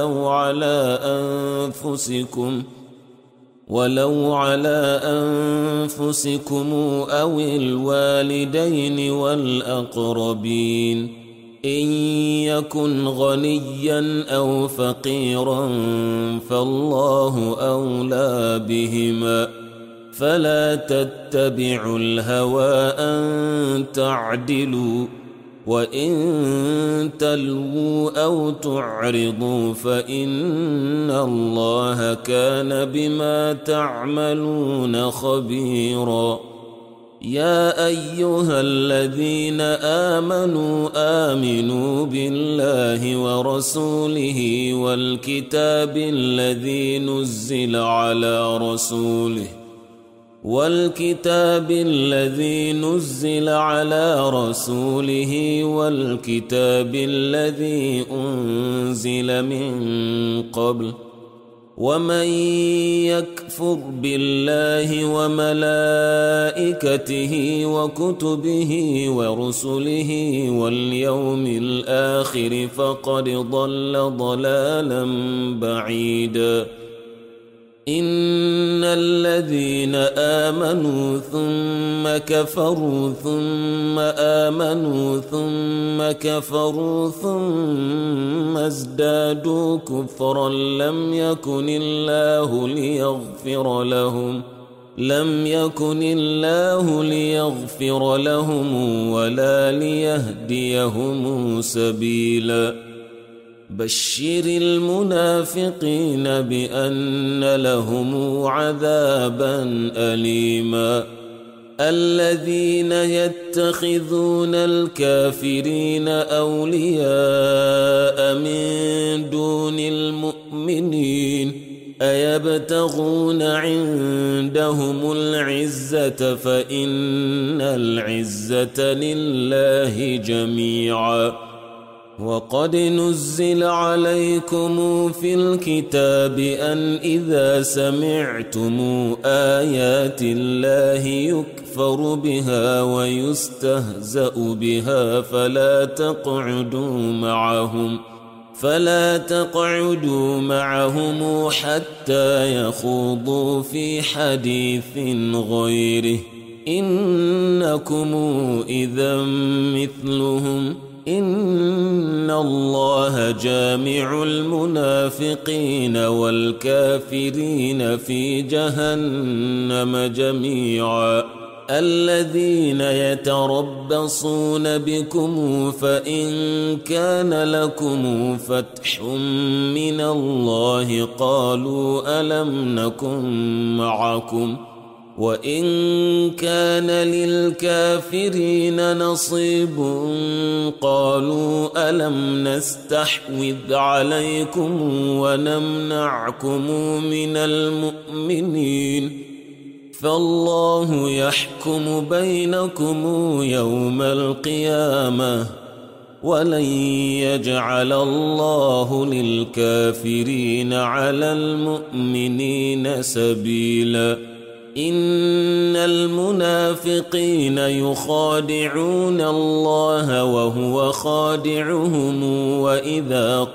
Speaker 1: ولو على أنفسكم أو الوالدين والأقربين إن يكن غنيا أو فقيرا فالله أولى بهما فلا تتبعوا الهوى أن تعدلوا وإن تلووا أو تعرضوا فإن الله كان بما تعملون خبيرا يا أيها الذين آمنوا بالله ورسوله والكتاب الذي نزل على رسوله والكتاب الذي أنزل من قبل ومن يكفر بالله وملائكته وكتبه ورسله واليوم الآخر فقد ضل ضلالا بعيدا إن الذين آمنوا ثم كفروا ثم آمنوا ثم كفروا ثم ازدادوا كفرا لم يكن الله ليغفر لهم ولا ليهديهم سبيلا بشر المنافقين بأن لهم عذابا أليما الذين يتخذون الكافرين أولياء من دون المؤمنين أيبتغون عندهم العزة فإن العزة لله جميعا وقد نزل عليكم في الكتاب أن إذا سمعتم آيات الله يكفر بها ويستهزأ بها فلا تقعدوا معهم حتى يخوضوا في حديث غيره إنكم إذا مثلهم إن الله جامع المنافقين والكافرين في جهنم جميعا الذين يتربصون بكم فإن كان لكم فتح من الله قالوا ألم نكن معكم وإن كان للكافرين نصيب قالوا ألم نستحوذ عليكم ونمنعكم من المؤمنين فالله يحكم بينكم يوم القيامة ولن يجعل الله للكافرين على المؤمنين سبيلا إن المنافقين يخادعون الله وهو خادعهم وإذا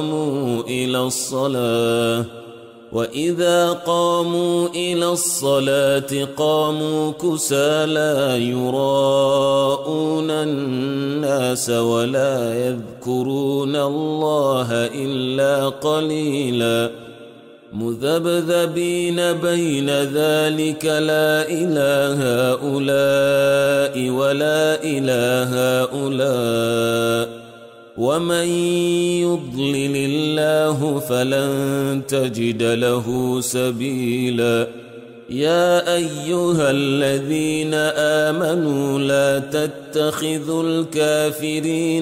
Speaker 1: قاموا إلى الصلاة قاموا كسالى يراءون الناس ولا يذكرون الله إلا قليلا مذبذبين بين ذلك لا إله هؤلاء ولا إله هؤلاء ومن يضلل الله فلن تجد له سبيلا يا أيها الذين آمنوا لا تتخذوا الكافرين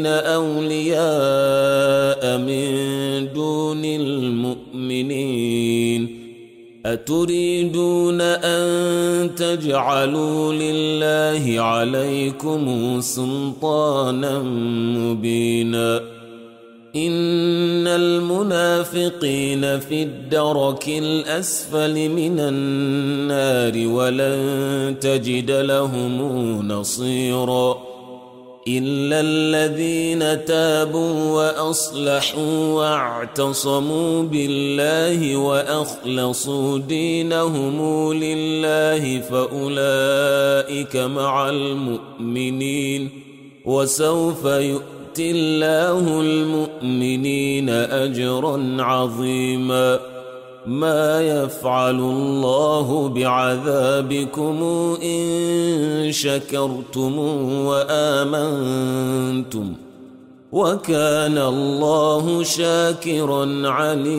Speaker 1: أولياء من دون المؤمنين أتريدون أن تجعلوا لله عليكم سلطانا مبينا إن المنافقين في الدرك الأسفل من النار ولن تجد لهم نصيرا إلا الذين تابوا وأصلحوا واعتصموا بالله وأخلصوا دينهم لله فأولئك مع المؤمنين وسوف يؤتي الله المؤمنين أجرا عظيما ما يفعل الله بعذابكم إن شكرتم وآمنتم وكان الله شاكرا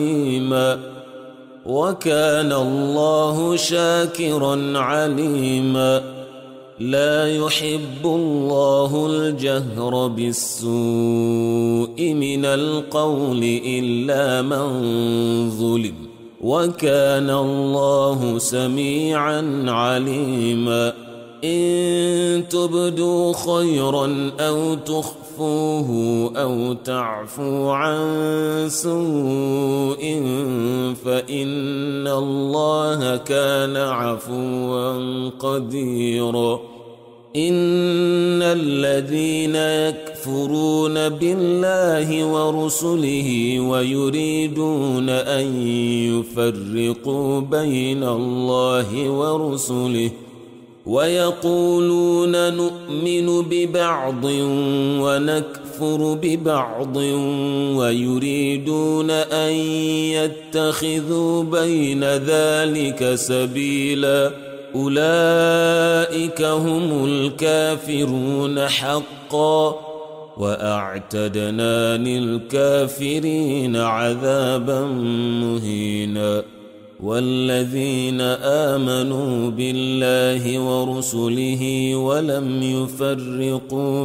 Speaker 1: عليما لا يحب الله الجهر بالسوء من القول إلا من ظلم وكان الله سميعا عليما إن تبدوا خيرا أو تخفوه أو تعفوا عن سوء فإن الله كان عفوا قديرا إن الذين يكفرون بالله ورسله ويريدون أن يفرقوا بين الله ورسله ويقولون نؤمن ببعض ونكفر ببعض ويريدون أن يتخذوا بين ذلك سبيلا أولئك هم الكافرون حقا وأعتدنا للكافرين عذابا مهينا والذين آمنوا بالله ورسله ولم يفرقوا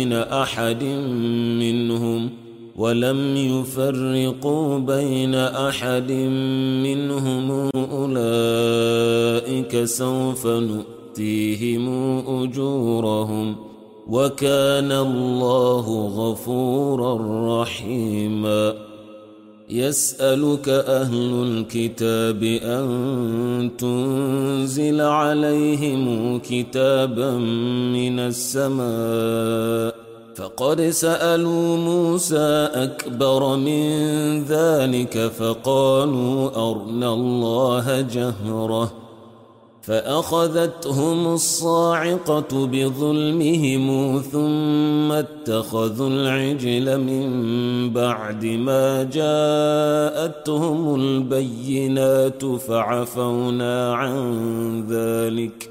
Speaker 1: بين أحد منهم أولئك سوف نؤتيهم أجورهم وكان الله غفورا رحيما يسألك أهل الكتاب أن تنزل عليهم كتابا من السماء فقد سألوا موسى أكبر من ذلك فقالوا أرنا الله جهرة فأخذتهم الصاعقة بظلمهم ثم اتخذوا العجل من بعد ما جاءتهم البينات فعفونا عن ذلك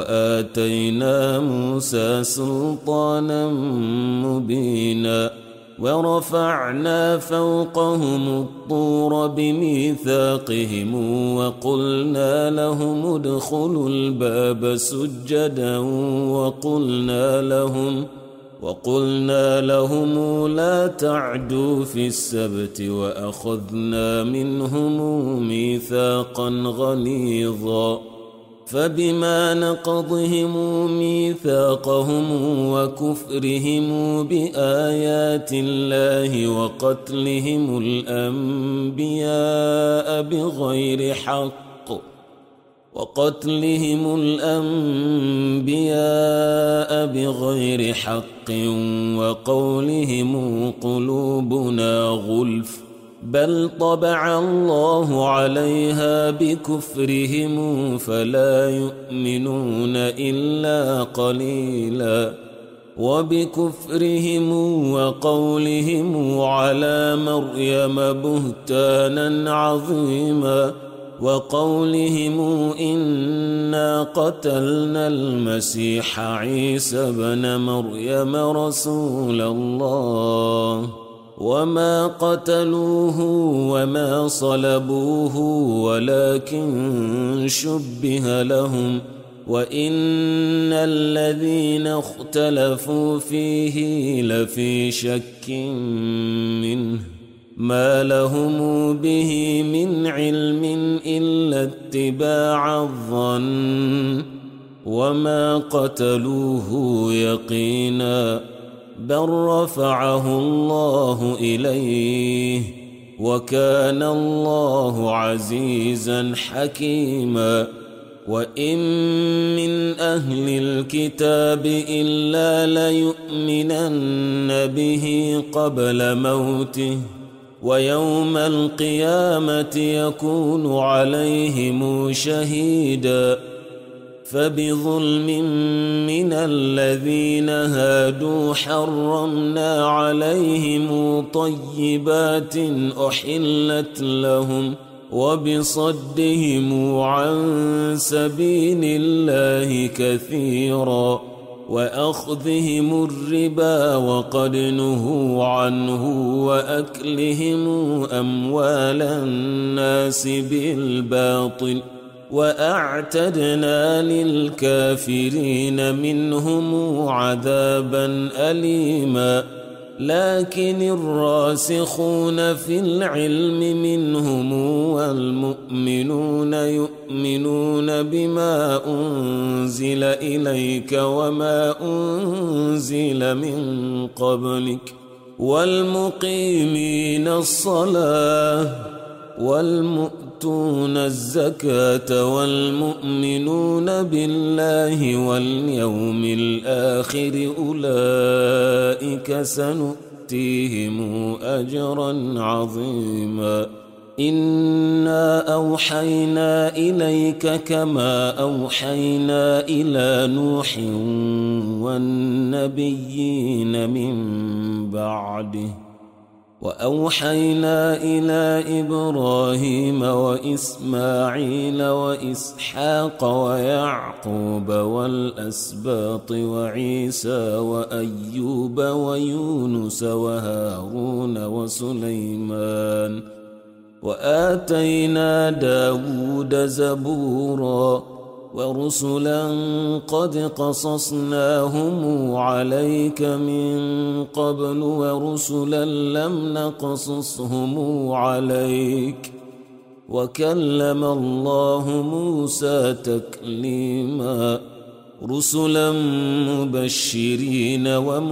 Speaker 1: وآتينا موسى سلطانا مبينا ورفعنا فوقهم الطور بميثاقهم وقلنا لهم ادخلوا الباب سجدا وقلنا لهم لا تعدوا في السبت وأخذنا منهم ميثاقا غليظا فبما نقضهم ميثاقهم وكفرهم بآيات الله وقتلهم الأنبياء بغير حق وقولهم قلوبنا غلف بل طبع الله عليها بكفرهم فلا يؤمنون إلا قليلا وبكفرهم وقولهم على مريم بهتانا عظيما وقولهم إنا قتلنا المسيح عيسى بن مريم رسول الله وما قتلوه وما صلبوه ولكن شبه لهم وإن الذين اختلفوا فيه لفي شك منه ما لهم به من علم إلا اتباع الظن وما قتلوه يقينا بل رفعه الله إليه وكان الله عزيزا حكيما وإن من أهل الكتاب إلا ليؤمنن به قبل موته ويوم القيامة يكون عليهم شهيدا فبظلم من الذين هادوا حرمنا عليهم طيبات أحلت لهم وبصدهم عن سبيل الله كثيرا وأخذهم الربا وقد نهوا عنه وأكلهم أموال الناس بالباطل وأعتدنا للكافرين منهم عذابا أليما لكن الراسخون في العلم منهم والمؤمنون يؤمنون بما أنزل إليك وما أنزل من قبلك والمقيمين الصلاة والمؤتون الزكاة والمؤمنون بالله واليوم الآخر أولئك سنؤتيهم أجرا عظيما إنا أوحينا إليك كما أوحينا إلى نوح والنبيين من بعده وأوحينا إلى إبراهيم وإسماعيل وإسحاق ويعقوب والأسباط وعيسى وأيوب ويونس وهارون وسليمان وآتينا داود زبورا ورسلا قد قصصناهم عليك من قبل ورسلا لم نقصصهم عليك وكلم الله موسى تكليما رسلا مبشرين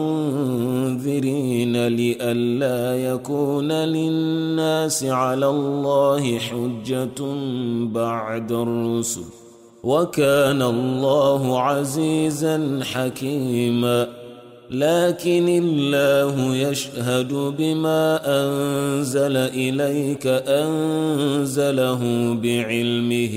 Speaker 1: ومنذرين لئلا يكون للناس على الله حجة بعد الرسل وكان الله عزيزا حكيما لكن الله يشهد بما أنزل إليك أنزله بعلمه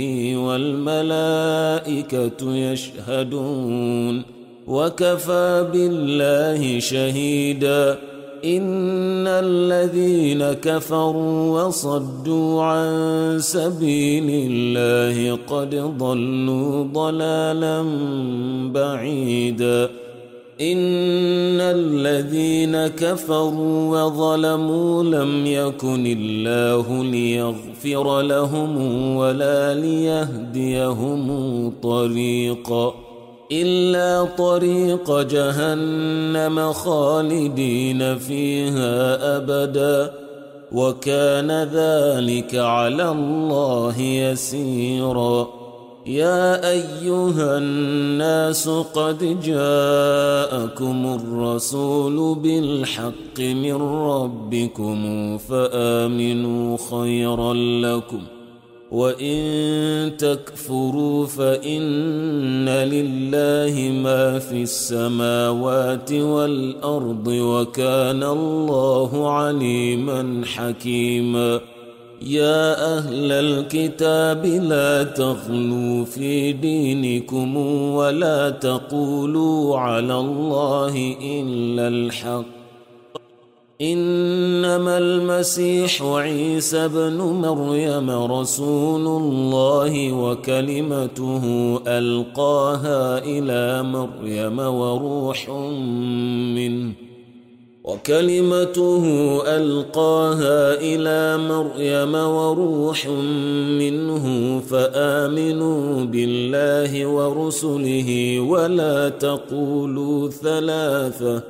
Speaker 1: والملائكة يشهدون وكفى بالله شهيدا إن الذين كفروا وصدوا عن سبيل الله قد ضلوا ضلالا بعيدا إن الذين كفروا وظلموا لم يكن الله ليغفر لهم ولا ليهديهم طريقا إلا طريق جهنم خالدين فيها أبدا وكان ذلك على الله يسيرا يا أيها الناس قد جاءكم الرسول بالحق من ربكم فآمنوا خيرا لكم وإن تكفروا فإن لله ما في السماوات والأرض وكان الله عليما حكيما يا أهل الكتاب لا تغلوا في دينكم ولا تقولوا على الله إلا الحق إنما المسيح عيسى بن مريم رسول الله وكلمته ألقاها إلى مريم وروح منه فآمنوا بالله ورسله ولا تقولوا ثلاثة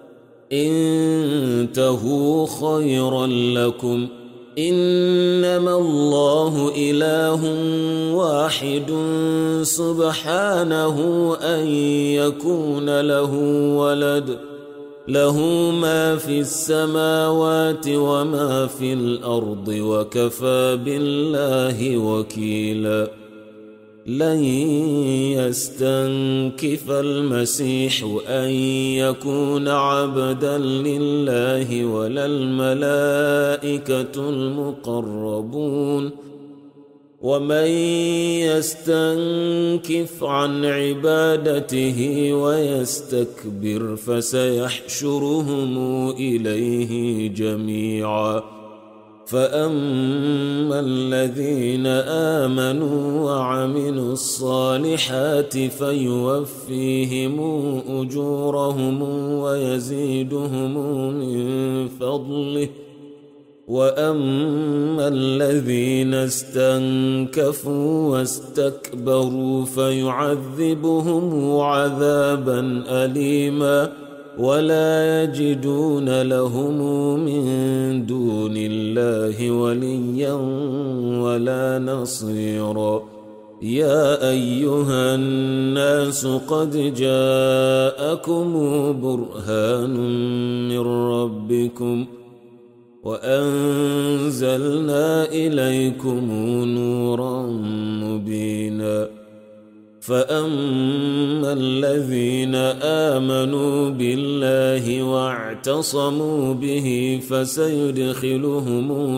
Speaker 1: انتهوا خيرا لكم إنما الله إله واحد سبحانه أن يكون له ولد له ما في السماوات وما في الأرض وكفى بالله وكيلا لن يستنكف المسيح أن يكون عبدا لله ولا الملائكة المقربون ومن يستنكف عن عبادته ويستكبر فسيحشرهم إليه جميعا فأما الذين آمنوا وعملوا الصالحات فيوفيهم أجورهم ويزيدهم من فضله وأما الذين استنكفوا واستكبروا فيعذبهم عذابا أليما ولا يجدون لهم من دون الله وليا ولا نصيرا يا أيها الناس قد جاءكم برهان من ربكم وأنزلنا إليكم نورا مبينا فأما الذين آمنوا بالله واعتصموا به فسيدخلهم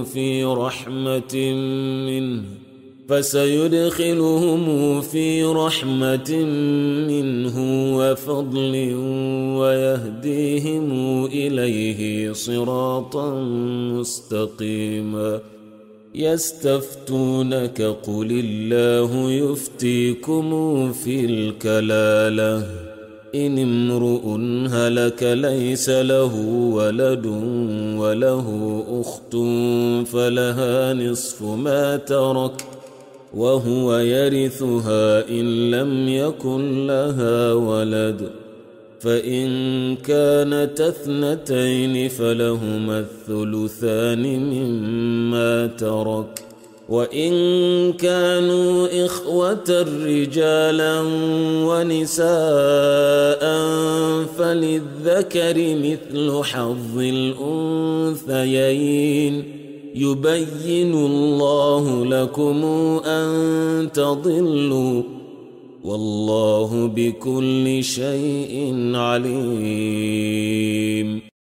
Speaker 1: في رحمة منه وفضل ويهديهم إليه صراطا مستقيما يستفتونك قل الله يفتيكم في الكلالة إن امرؤ هلك ليس له ولد وله أخت فلها نصف ما ترك وهو يرثها إن لم يكن لها ولد فإن كانت اثنتين فلهما الثلثان مما ترك وإن كانوا إخوة رجالا ونساء فللذكر مثل حظ الأنثيين يبين الله لكم أن تضلوا والله بكل شيء عليم